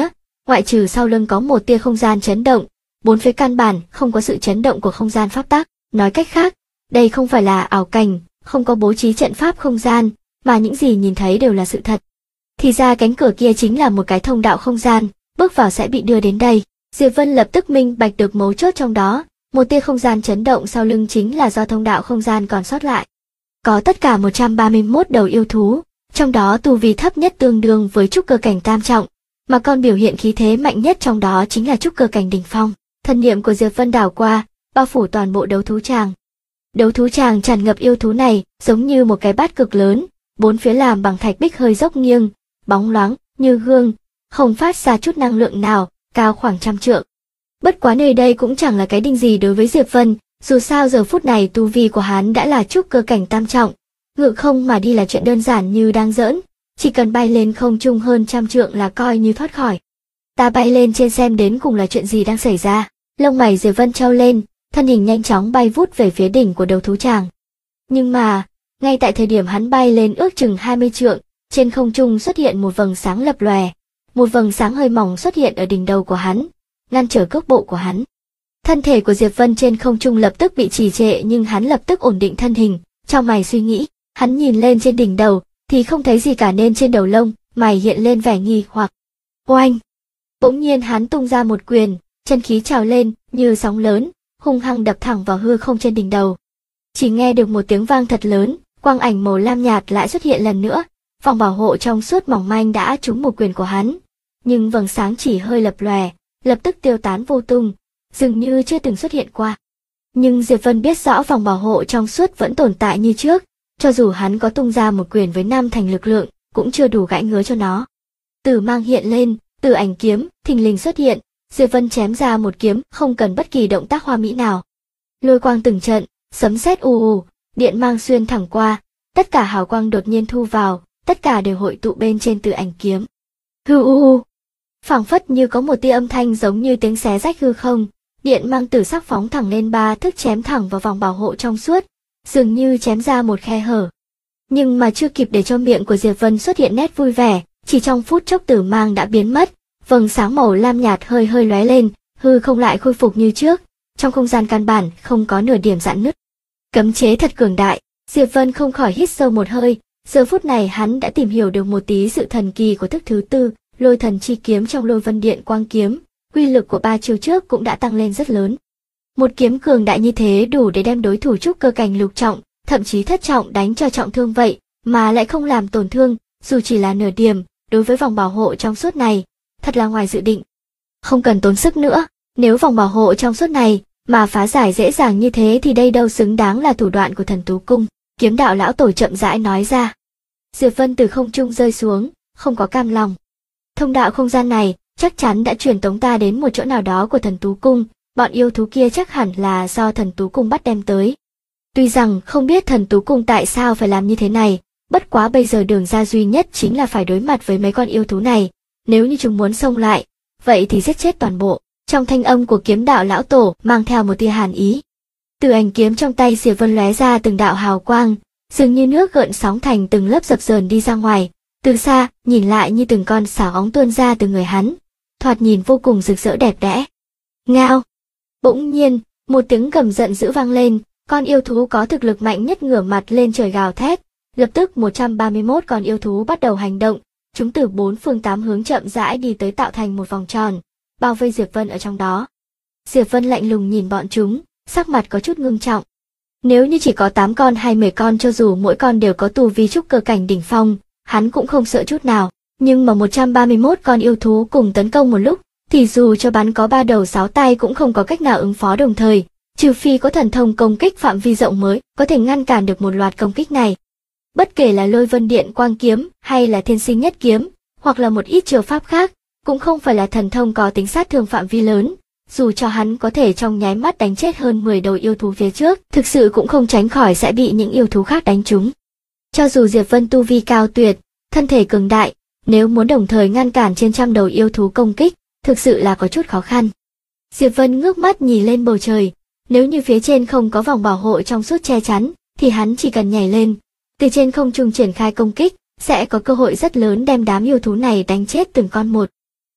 ngoại trừ sau lưng có một tia không gian chấn động, bốn phía căn bản không có sự chấn động của không gian pháp tắc. Nói cách khác, đây không phải là ảo cảnh, không có bố trí trận pháp không gian, mà những gì nhìn thấy đều là sự thật. Thì ra cánh cửa kia chính là một cái thông đạo không gian, bước vào sẽ bị đưa đến đây. Diệp Vân lập tức minh bạch được mấu chốt trong đó, một tia không gian chấn động sau lưng chính là do thông đạo không gian còn sót lại. Có tất cả 131 đầu yêu thú, trong đó tu vi thấp nhất tương đương với trúc cơ cảnh tam trọng, mà con biểu hiện khí thế mạnh nhất trong đó chính là trúc cơ cảnh đỉnh phong. Thần niệm của Diệp Vân đảo qua, bao phủ toàn bộ đấu thú tràng. Đấu thú tràng tràn ngập yêu thú này, giống như một cái bát cực lớn, bốn phía làm bằng thạch bích hơi dốc nghiêng, bóng loáng như gương, không phát ra chút năng lượng nào, cao khoảng 100 trượng. Bất quá nơi đây cũng chẳng là cái đinh gì đối với Diệp Vân, dù sao giờ phút này tu vi của hắn đã là trúc cơ cảnh tam trọng, ngự không mà đi là chuyện đơn giản như đang giỡn, chỉ cần bay lên không trung hơn 100 trượng là coi như thoát khỏi. Ta bay lên trên xem đến cùng là chuyện gì đang xảy ra. Lông mày Diệp Vân trao lên, thân hình nhanh chóng bay vút về phía đỉnh của đấu thú tràng. Nhưng mà, ngay tại thời điểm hắn bay lên ước chừng 20 trượng, trên không trung xuất hiện một vầng sáng lập lòe, một vầng sáng hơi mỏng xuất hiện ở đỉnh đầu của hắn, ngăn trở cước bộ của hắn. Thân thể của Diệp Vân trên không trung lập tức bị trì trệ, nhưng hắn lập tức ổn định thân hình, trong mày suy nghĩ, hắn nhìn lên trên đỉnh đầu thì không thấy gì cả, nên trên đầu lông mày hiện lên vẻ nghi hoặc. Oanh! Bỗng nhiên hắn tung ra một quyền, chân khí trào lên như sóng lớn, hung hăng đập thẳng vào hư không trên đỉnh đầu. Chỉ nghe được một tiếng vang thật lớn, quang ảnh màu lam nhạt lại xuất hiện lần nữa, vòng bảo hộ trong suốt mỏng manh đã trúng một quyền của hắn, nhưng vầng sáng chỉ hơi lập lòe, lập tức tiêu tán vô tung, dường như chưa từng xuất hiện qua. Nhưng Diệp Vân biết rõ vòng bảo hộ trong suốt vẫn tồn tại như trước, cho dù hắn có tung ra một quyền với 5 thành lực lượng, cũng chưa đủ gãi ngứa cho nó. Tử mang hiện lên, Tử ảnh kiếm thình lình xuất hiện, Diệp Vân chém ra một kiếm không cần bất kỳ động tác hoa mỹ nào. Lôi quang từng trận, sấm sét ù ù, điện mang xuyên thẳng qua, tất cả hào quang đột nhiên thu vào, tất cả đều hội tụ bên trên Tử ảnh kiếm. Hư u u, phảng phất như có một tia âm thanh giống như tiếng xé rách hư không, điện mang tử sắc phóng thẳng lên 3 thước chém thẳng vào vòng bảo hộ trong suốt, dường như chém ra một khe hở. Nhưng mà chưa kịp để cho miệng của Diệp Vân xuất hiện nét vui vẻ, chỉ trong phút chốc tử mang đã biến mất, vầng sáng màu lam nhạt hơi hơi lóe lên, hư không lại khôi phục như trước, trong không gian căn bản không có nửa điểm rạn nứt. Cấm chế thật cường đại, Diệp Vân không khỏi hít sâu một hơi, giờ phút này hắn đã tìm hiểu được một tí sự thần kỳ của thức thứ tư, Lôi thần chi kiếm trong Lôi Vân Điện Quang kiếm, uy lực của 3 chiêu trước cũng đã tăng lên rất lớn. Một kiếm cường đại như thế đủ để đem đối thủ trúc cơ cảnh lục trọng, thậm chí thất trọng đánh cho trọng thương vậy, mà lại không làm tổn thương, dù chỉ là nửa điểm, đối với vòng bảo hộ trong suốt này, thật là ngoài dự định. Không cần tốn sức nữa, nếu vòng bảo hộ trong suốt này mà phá giải dễ dàng như thế thì đây đâu xứng đáng là thủ đoạn của Thần Tú Cung, Kiếm đạo lão tổ chậm rãi nói ra. Diệp Vân từ không trung rơi xuống, không có cam lòng. Thông đạo không gian này chắc chắn đã truyền tống ta đến một chỗ nào đó của Thần Tú Cung, bọn yêu thú kia chắc hẳn là do Thần Tú Cung bắt đem tới. Tuy rằng không biết Thần Tú Cung tại sao phải làm như thế này, bất quá bây giờ đường ra duy nhất chính là phải đối mặt với mấy con yêu thú này, nếu như chúng muốn xông lại, vậy thì giết chết toàn bộ. Trong thanh âm của kiếm đạo lão tổ mang theo một tia hàn ý. Từ ảnh kiếm trong tay Diệp Vân lóe ra từng đạo hào quang, dường như nước gợn sóng thành từng lớp dập dờn đi ra ngoài, từ xa nhìn lại như từng con sào óng tuôn ra từ người hắn, thoạt nhìn vô cùng rực rỡ đẹp đẽ. Ngao! Bỗng nhiên, một tiếng gầm giận dữ vang lên, con yêu thú có thực lực mạnh nhất ngửa mặt lên trời gào thét, lập tức 131 con yêu thú bắt đầu hành động, chúng từ 4 phương 8 hướng chậm rãi đi tới tạo thành một vòng tròn, bao vây Diệp Vân ở trong đó. Diệp Vân lạnh lùng nhìn bọn chúng, sắc mặt có chút ngưng trọng. Nếu như chỉ có 8 con hay 10 con, cho dù mỗi con đều có tu vi trúc cơ cảnh đỉnh phong, hắn cũng không sợ chút nào, nhưng mà 131 con yêu thú cùng tấn công một lúc, thì dù cho bắn có 3 đầu 6 tay cũng không có cách nào ứng phó đồng thời, trừ phi có thần thông công kích phạm vi rộng mới có thể ngăn cản được một loạt công kích này. Bất kể là Lôi Vân Điện Quang kiếm hay là Thiên Sinh Nhất kiếm, hoặc là một ít chiêu pháp khác, cũng không phải là thần thông có tính sát thương phạm vi lớn, dù cho hắn có thể trong nháy mắt đánh chết hơn 10 đầu yêu thú phía trước, thực sự cũng không tránh khỏi sẽ bị những yêu thú khác đánh trúng. Cho dù Diệp Vân tu vi cao tuyệt, thân thể cường đại, nếu muốn đồng thời ngăn cản trên trăm đầu yêu thú công kích, thực sự là có chút khó khăn. Diệp Vân ngước mắt nhìn lên bầu trời, nếu như phía trên không có vòng bảo hộ trong suốt che chắn, thì hắn chỉ cần nhảy lên, từ trên không trung triển khai công kích, sẽ có cơ hội rất lớn đem đám yêu thú này đánh chết từng con một.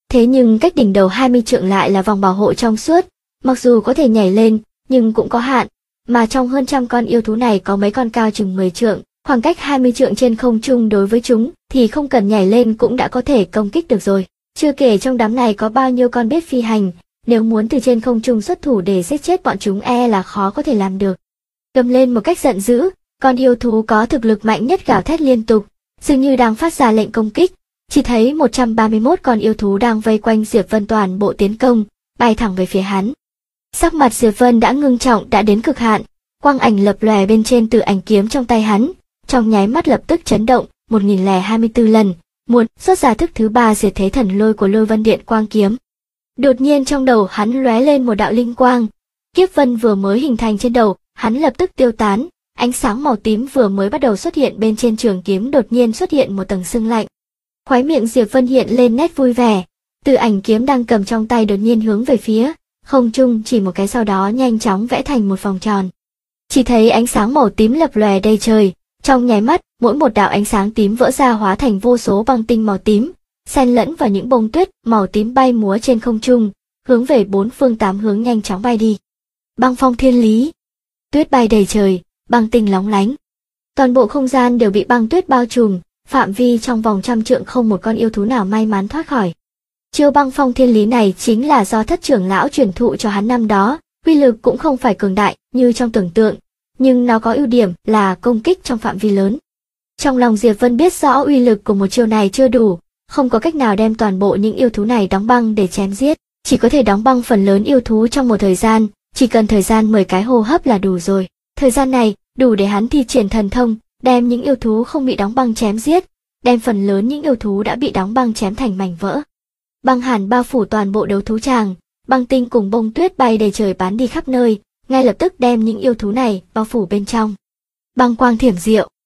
Thế nhưng cách đỉnh đầu 20 trượng lại là vòng bảo hộ trong suốt, mặc dù có thể nhảy lên, nhưng cũng có hạn, mà trong hơn trăm con yêu thú này có mấy con cao chừng 10 trượng, khoảng cách 20 trượng trên không trung đối với chúng thì không cần nhảy lên cũng đã có thể công kích được rồi. Chưa kể trong đám này có bao nhiêu con biết phi hành, nếu muốn từ trên không trung xuất thủ để giết chết bọn chúng là khó có thể làm được. Gầm lên một cách giận dữ, con yêu thú có thực lực mạnh nhất gào thét liên tục, dường như đang phát ra lệnh công kích. Chỉ thấy 131 con yêu thú đang vây quanh Diệp Vân toàn bộ tiến công, bay thẳng về phía hắn. Sắc mặt Diệp Vân đã ngưng trọng đã đến cực hạn, quang ảnh lập lòe bên trên từ ảnh kiếm trong tay hắn, trong nháy mắt lập tức chấn động 1024 lần, muốn xuất ra thức thứ 3 diệt thế thần lôi của Lôi Vân Điện Quang Kiếm. Đột nhiên trong đầu hắn lóe lên một đạo linh quang, kiếp vân vừa mới hình thành trên đầu, hắn lập tức tiêu tán, ánh sáng màu tím vừa mới bắt đầu xuất hiện bên trên trường kiếm đột nhiên xuất hiện một tầng sương lạnh. Khóe miệng Diệp Vân hiện lên nét vui vẻ, từ ảnh kiếm đang cầm trong tay đột nhiên hướng về phía không trung, chỉ một cái sau đó nhanh chóng vẽ thành một vòng tròn. Chỉ thấy ánh sáng màu tím lập lòe đầy trời, trong nháy mắt, mỗi một đạo ánh sáng tím vỡ ra hóa thành vô số băng tinh màu tím, xen lẫn vào những bông tuyết màu tím bay múa trên không trung, hướng về bốn phương tám hướng nhanh chóng bay đi. Băng phong thiên lý, tuyết bay đầy trời, băng tinh lóng lánh. Toàn bộ không gian đều bị băng tuyết bao trùm, phạm vi trong vòng 100 trượng không một con yêu thú nào may mắn thoát khỏi. Chiêu băng phong thiên lý này chính là do thất trưởng lão truyền thụ cho hắn năm đó, uy lực cũng không phải cường đại như trong tưởng tượng, nhưng nó có ưu điểm là công kích trong phạm vi lớn. Trong lòng Diệp Vân biết rõ uy lực của một chiêu này chưa đủ, không có cách nào đem toàn bộ những yêu thú này đóng băng để chém giết, chỉ có thể đóng băng phần lớn yêu thú trong một thời gian, chỉ cần thời gian 10 cái hô hấp là đủ rồi. Thời gian này đủ để hắn thi triển thần thông, đem những yêu thú không bị đóng băng chém giết, đem phần lớn những yêu thú đã bị đóng băng chém thành mảnh vỡ. Băng hàn bao phủ toàn bộ đấu thú tràng, băng tinh cùng bông tuyết bay đầy trời bắn đi khắp nơi, ngay lập tức đem những yêu thú này bao phủ bên trong. Băng quang thiểm diệu,